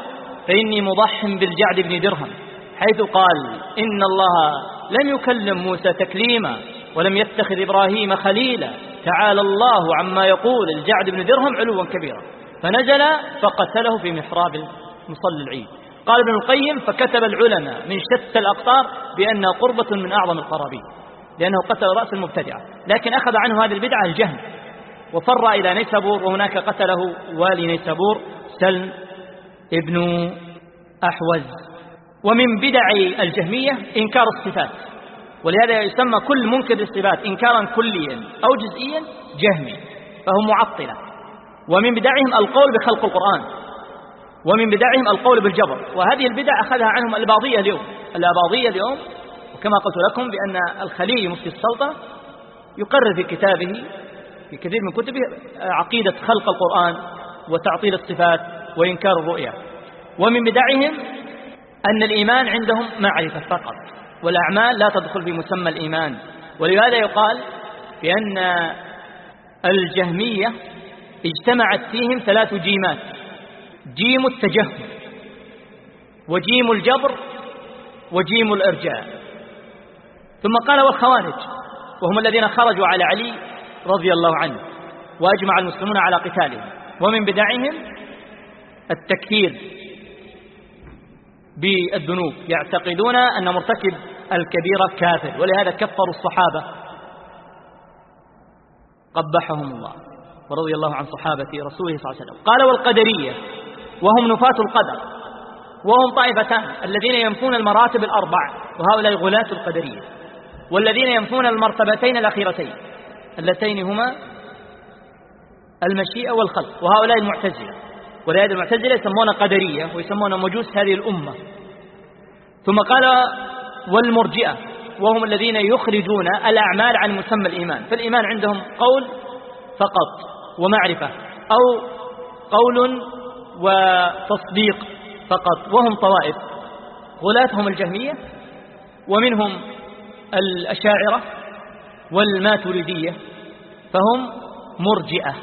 فإني مضح بالجعد بن درهم، حيث قال إن الله لم يكلم موسى تكليما ولم يتخذ إبراهيم خليلا، تعالى الله عما يقول الجعد بن درهم علوا كبيرا، فنزل فقتله في محراب مصلى العيد. قال ابن القيم فكتب العلماء من شتى الأقطار بأنها قربة من أعظم القرابين، لأنه قتل رأس المبتدعة، لكن أخذ عنه هذه البدعة الجهم، وفر إلى نيسابور، وهناك قتله والي نيسابور سلم ابن أحوز. ومن بدع الجهمية إنكار الصفات، ولهذا يسمى كل منكر الصفات إنكارا كليا أو جزئيا جهمي، فهم معطلة. ومن بدعهم القول بخلق القرآن، ومن بدعهم القول بالجبر، وهذه البدع أخذها عنهم الأباضية اليوم، وكما قلت لكم بأن الخليلي مفتي السلطنة يقرر في كتابه في كثير من كتبه عقيدة خلق القرآن وتعطيل الصفات وإنكار الرؤيا. ومن بدعهم أن الإيمان عندهم معرفة فقط، والأعمال لا تدخل في مسمى الإيمان، ولهذا يقال بأن الجهمية اجتمعت فيهم 3 جيمات: جيم التجهم، وجيم الجبر، وجيم الإرجاء. ثم قال والخوارج، وهم الذين خرجوا على علي رضي الله عنه وأجمع المسلمون على قتالهم. ومن بدعهم التكفير بالذنوب، يعتقدون أن مرتكب الكبيرة كافر، ولهذا كفروا الصحابة قبحهم الله ورضي الله عن صحابة رسوله صلى الله عليه وسلم. قال والقدرية، وهم نفاة القدر، وهم طائفتان: الذين ينفون المراتب الأربع وهؤلاء غلاة القدرية، والذين ينفون المرتبتين الأخيرتين اللتين هما المشيئة والخلق، وهؤلاء المعتزلة. ولهذا المعتزلة يسمون قدرية ويسمون مجوس هذه الأمة. ثم قال والمرجئة، وهم الذين يخرجون الأعمال عن مسمى الإيمان، فالإيمان عندهم قول فقط ومعرفة، أو قول وتصديق فقط، وهم طوائف. غلاتهم الجهمية، ومنهم الأشاعرة والماتريدية، فهم مرجئة.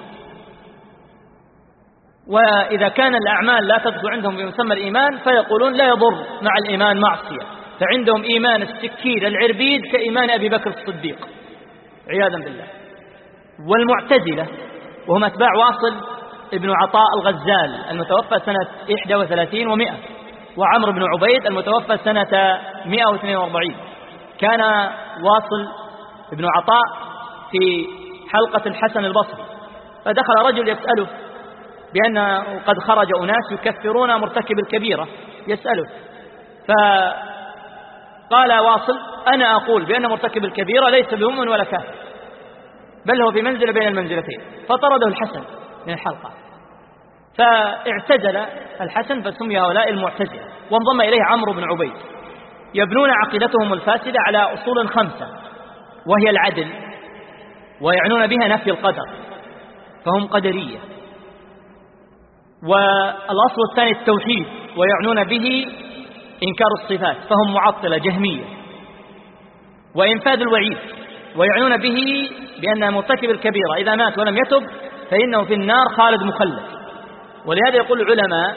وإذا كان الأعمال لا تدخل عندهم بمسمى الإيمان فيقولون لا يضر مع الإيمان معصية، فعندهم إيمان السكين العربيد كإيمان أبي بكر الصديق عياذا بالله. والمعتزلة، وهم أتباع واصل ابن عطاء الغزال المتوفى سنة 31 و100، وعمرو بن عبيد المتوفى سنة 142. كان واصل ابن عطاء في حلقة الحسن البصري، فدخل رجل يسأله بأن قد خرج أناس يكفرون مرتكب الكبيرة، يسأله، فقال واصل: أنا أقول بأن مرتكب الكبيرة ليس بمؤمن ولا كافر، بل هو في منزلة بين المنزلتين. فطرده الحسن من الحلقة، فاعتزل الحسن فسمي هؤلاء المعتزلة، وانضم إليه عمرو بن عبيد. يبنون عقيدتهم الفاسدة على أصول 5، وهي العدل، ويعنون بها نفي القدر، فهم قدرية. والأصل الثاني التوحيد، ويعنون به إنكار الصفات، فهم معطلة جهمية. وإنفاذ الوعيد، ويعنون به بأن مرتكب الكبيرة إذا مات ولم يتب فإنه في النار خالد مخلد. ولهذا يقول العلماء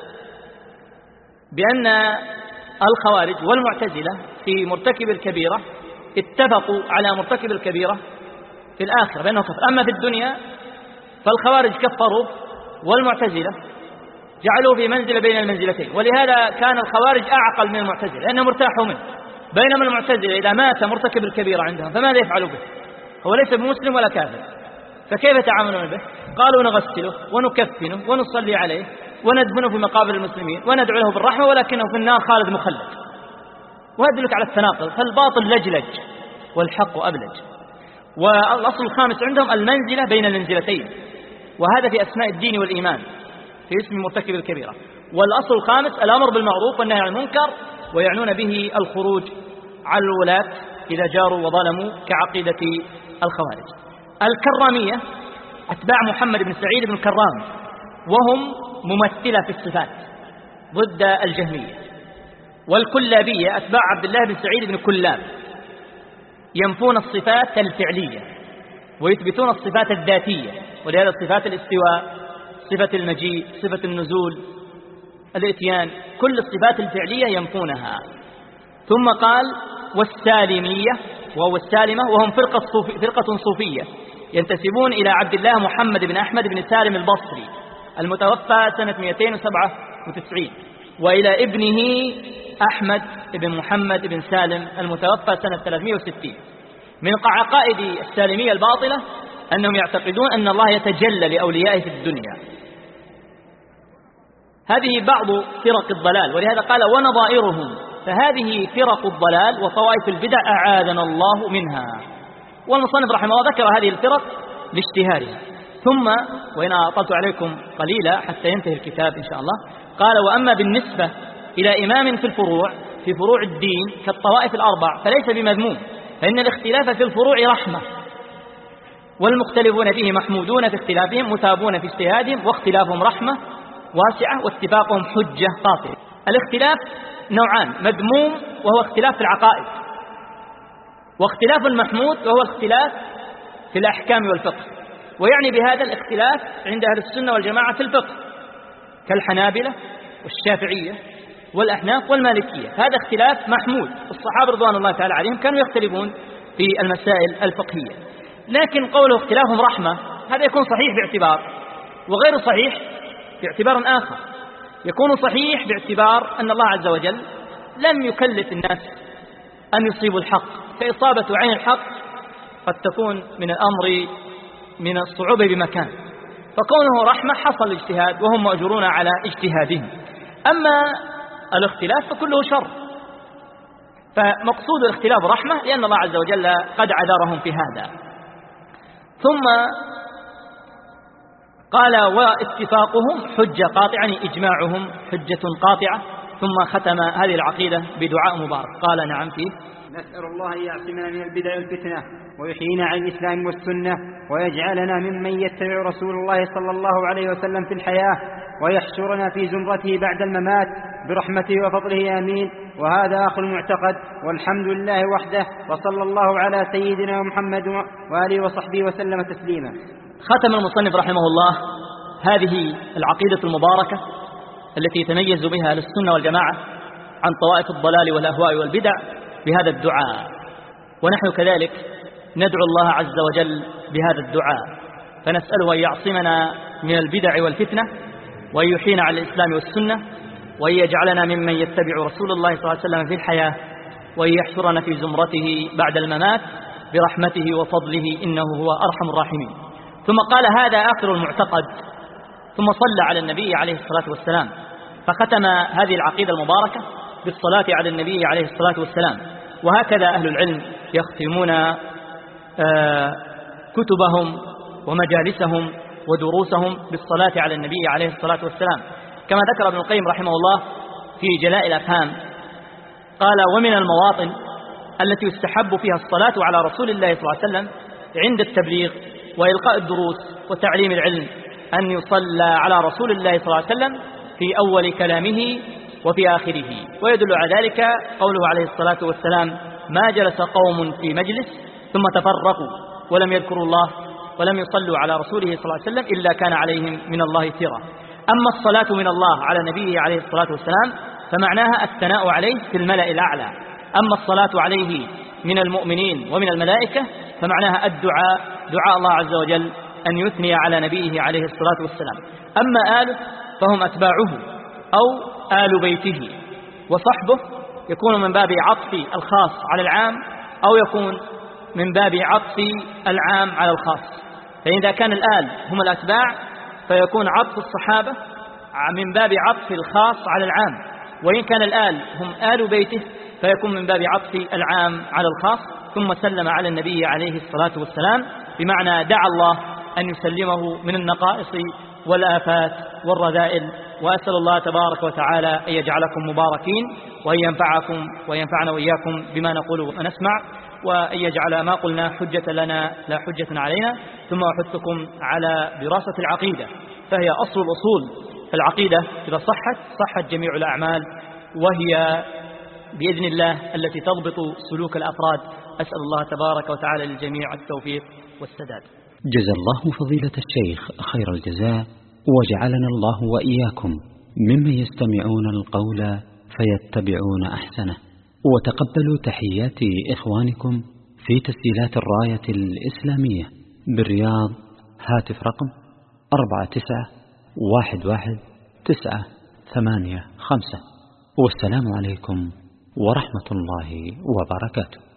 بأن الخوارج والمعتزلة في مرتكب الكبيرة اتفقوا على مرتكب الكبيرة في الآخرة بأنه كفر. أما في الدنيا فالخوارج كفروا، والمعتزلة جعلوا في منزلة بين المنزلتين، ولهذا كان الخوارج أعقل من المعتزلة لأنهم ارتاحوا منه. بينما المعتزلة إذا مات مرتكب الكبيرة عندهم فماذا يفعلوا به؟ هو ليس بمسلم ولا كافر، فكيف يتعاملون به؟ قالوا نغسله ونكفنه ونصلي عليه وندفنه في مقابر المسلمين وندعو له بالرحمة، ولكنه في النار خالد مخلد. وهذا يدلك على التناقض، فالباطل لجلج والحق أبلج. والأصل الخامس عندهم المنزلة بين المنزلتين، وهذا في أسماء الدين والإيمان في اسم مرتكب الكبيرة. والأصل الخامس الأمر بالمعروف والنهي عن المنكر، ويعنون به الخروج على الولاة إذا جاروا وظلموا كعقيدة الخوارج. الكرامية أتباع محمد بن سعيد بن كرام، وهم ممثلة في الصفات ضد الجهمية. والكلابية أتباع عبد الله بن سعيد بن كلاب، ينفون الصفات الفعلية ويثبتون الصفات الذاتية، ولهذا صفات الاستواء، صفة المجيء، صفة النزول، الإتيان، كل الصفات الفعلية ينفونها. ثم قال والسالمية، وهو السالمة، وهم فرقة صوفية ينتسبون إلى عبد الله محمد بن أحمد بن سالم البصري المتوفى سنة 297، وإلى ابنه أحمد بن محمد بن سالم المتوفى سنة 360. من عقائد السالمية الباطلة أنهم يعتقدون أن الله يتجلى لأوليائه في الدنيا. هذه بعض فرق الضلال، ولهذا قال ونظائرهم، فهذه فرق الضلال وطوائف البدع أعاذنا الله منها. والمصنف رحمه الله ذكر هذه الفرق لاشتهارها. ثم وإن أطلت عليكم قليلا حتى ينتهي الكتاب إن شاء الله، قال وأما بالنسبة إلى إمام في الفروع، في فروع الدين كالطوائف الأربع، فليس بمذموم، فإن الاختلاف في الفروع رحمة، والمختلفون فيه محمودون في اختلافهم مثابون في اجتهادهم، واختلافهم رحمة واسعة واتفاقهم حجة قاطعة. الاختلاف نوعان، مذموم وهو اختلاف في العقائد، واختلاف المحمود وهو اختلاف في الأحكام والفقه. ويعني بهذا الاختلاف عند أهل السنة والجماعة في الفقه كالحنابلة والشافعية والأحناف والمالكية، هذا اختلاف محمود. الصحابة رضوان الله تعالى عليهم كانوا يختلفون في المسائل الفقهية، لكن قوله اختلافهم رحمة هذا يكون صحيح باعتبار، وغير صحيح باعتبار آخر. يكون صحيح باعتبار أن الله عز وجل لم يكلف الناس أن يصيبوا الحق، فإصابة عين الحق قد تكون من الأمر من الصعوبة بمكان، فكونه رحمة حصل الاجتهاد وهم مأجورون على اجتهادهم. أما الاختلاف فكله شر، فمقصود الاختلاف رحمة لأن الله عز وجل قد عذرهم في هذا. ثم قال واتفاقهم حجة قاطعة، يعني إجماعهم حجة قاطعة. ثم ختم هذه العقيدة بدعاء مبارك، قال نعم فيه: نسأل الله أن يعصمنا من البدع والفتنة، ويحيينا على الإسلام والسنة، ويجعلنا ممن يتبع رسول الله صلى الله عليه وسلم في الحياة، ويحشرنا في زمرته بعد الممات برحمته وفضله، آمين. وهذا آخر المعتقد، والحمد لله وحده، وصلى الله على سيدنا محمد وآله وصحبه وسلم تسليما. ختم المصنف رحمه الله هذه العقيدة المباركة التي يتميز بها أهل السنة والجماعة عن طوائف الضلال والأهواء والبدع بهذا الدعاء، ونحن كذلك ندعو الله عز وجل بهذا الدعاء، فنسأله أن يعصمنا من البدع والفتنة، وأن يحيينا على الإسلام والسنة، وأن يجعلنا ممن يتبع رسول الله صلى الله عليه وسلم في الحياة، وأن يحشرنا في زمرته بعد الممات برحمته وفضله، إنه هو أرحم الراحمين. ثم قال هذا آخر المعتقد، ثم صلى على النبي عليه الصلاة والسلام، فختم هذه العقيدة المباركة بالصلاة على النبي عليه الصلاة والسلام. وهكذا أهل العلم يختمون كتبهم ومجالسهم ودروسهم بالصلاة على النبي عليه الصلاة والسلام، كما ذكر ابن القيم رحمه الله في جلاء الأفهام، قال ومن المواطن التي يستحب فيها الصلاة على رسول الله صلى الله عليه وسلم عند التبليغ وإلقاء الدروس وتعليم العلم أن يصلى على رسول الله صلى الله عليه وسلم في أول كلامه وفي آخره. ويدل على ذلك قوله عليه الصلاة والسلام: ما جلس قوم في مجلس ثم تفرقوا ولم يذكروا الله ولم يصلوا على رسوله صلى الله عليه وسلم إلا كان عليهم من الله ترى. أما الصلاة من الله على نبيه عليه الصلاة والسلام فمعناها الثناء عليه في الملأ الأعلى، أما الصلاة عليه من المؤمنين ومن الملائكة فمعناها الدعاء، دعاء الله عز وجل أن يثني على نبيه عليه الصلاة والسلام. أما آله فهم أتباعه أو آل بيته، وصحبه يكون من باب عطف الخاص على العام أو يكون من باب عطف العام على الخاص. فإذا كان الآل هم الأتباع فيكون عطف الصحابة من باب عطف الخاص على العام، وإن كان الآل هم آل بيته فيكون من باب عطف العام على الخاص. ثم سلم على النبي عليه الصلاة والسلام، بمعنى دعا الله أن يسلمه من النقائص والآفات والرذائل. وأسأل الله تبارك وتعالى أن يجعلكم مباركين، وأن ينفعكم وينفعنا وإياكم بما نقول ونسمع، وأن يجعل ما قلنا حجة لنا لا حجة علينا. ثم أحثكم على دراسة العقيدة، فهي أصل الأصول. فالعقيدة إذا صحت جميع الأعمال، وهي بإذن الله التي تضبط سلوك الأفراد. أسأل الله تبارك وتعالى للجميع التوفيق والسداد. جزا الله فضيلة الشيخ خير الجزاء، وجعلنا الله وإياكم ممن يستمعون القول فيتبعون أحسنه. وتقبلوا تحيات إخوانكم في تسجيلات الراية الإسلامية بالرياض. هاتف رقم 49111985. والسلام عليكم ورحمة الله وبركاته.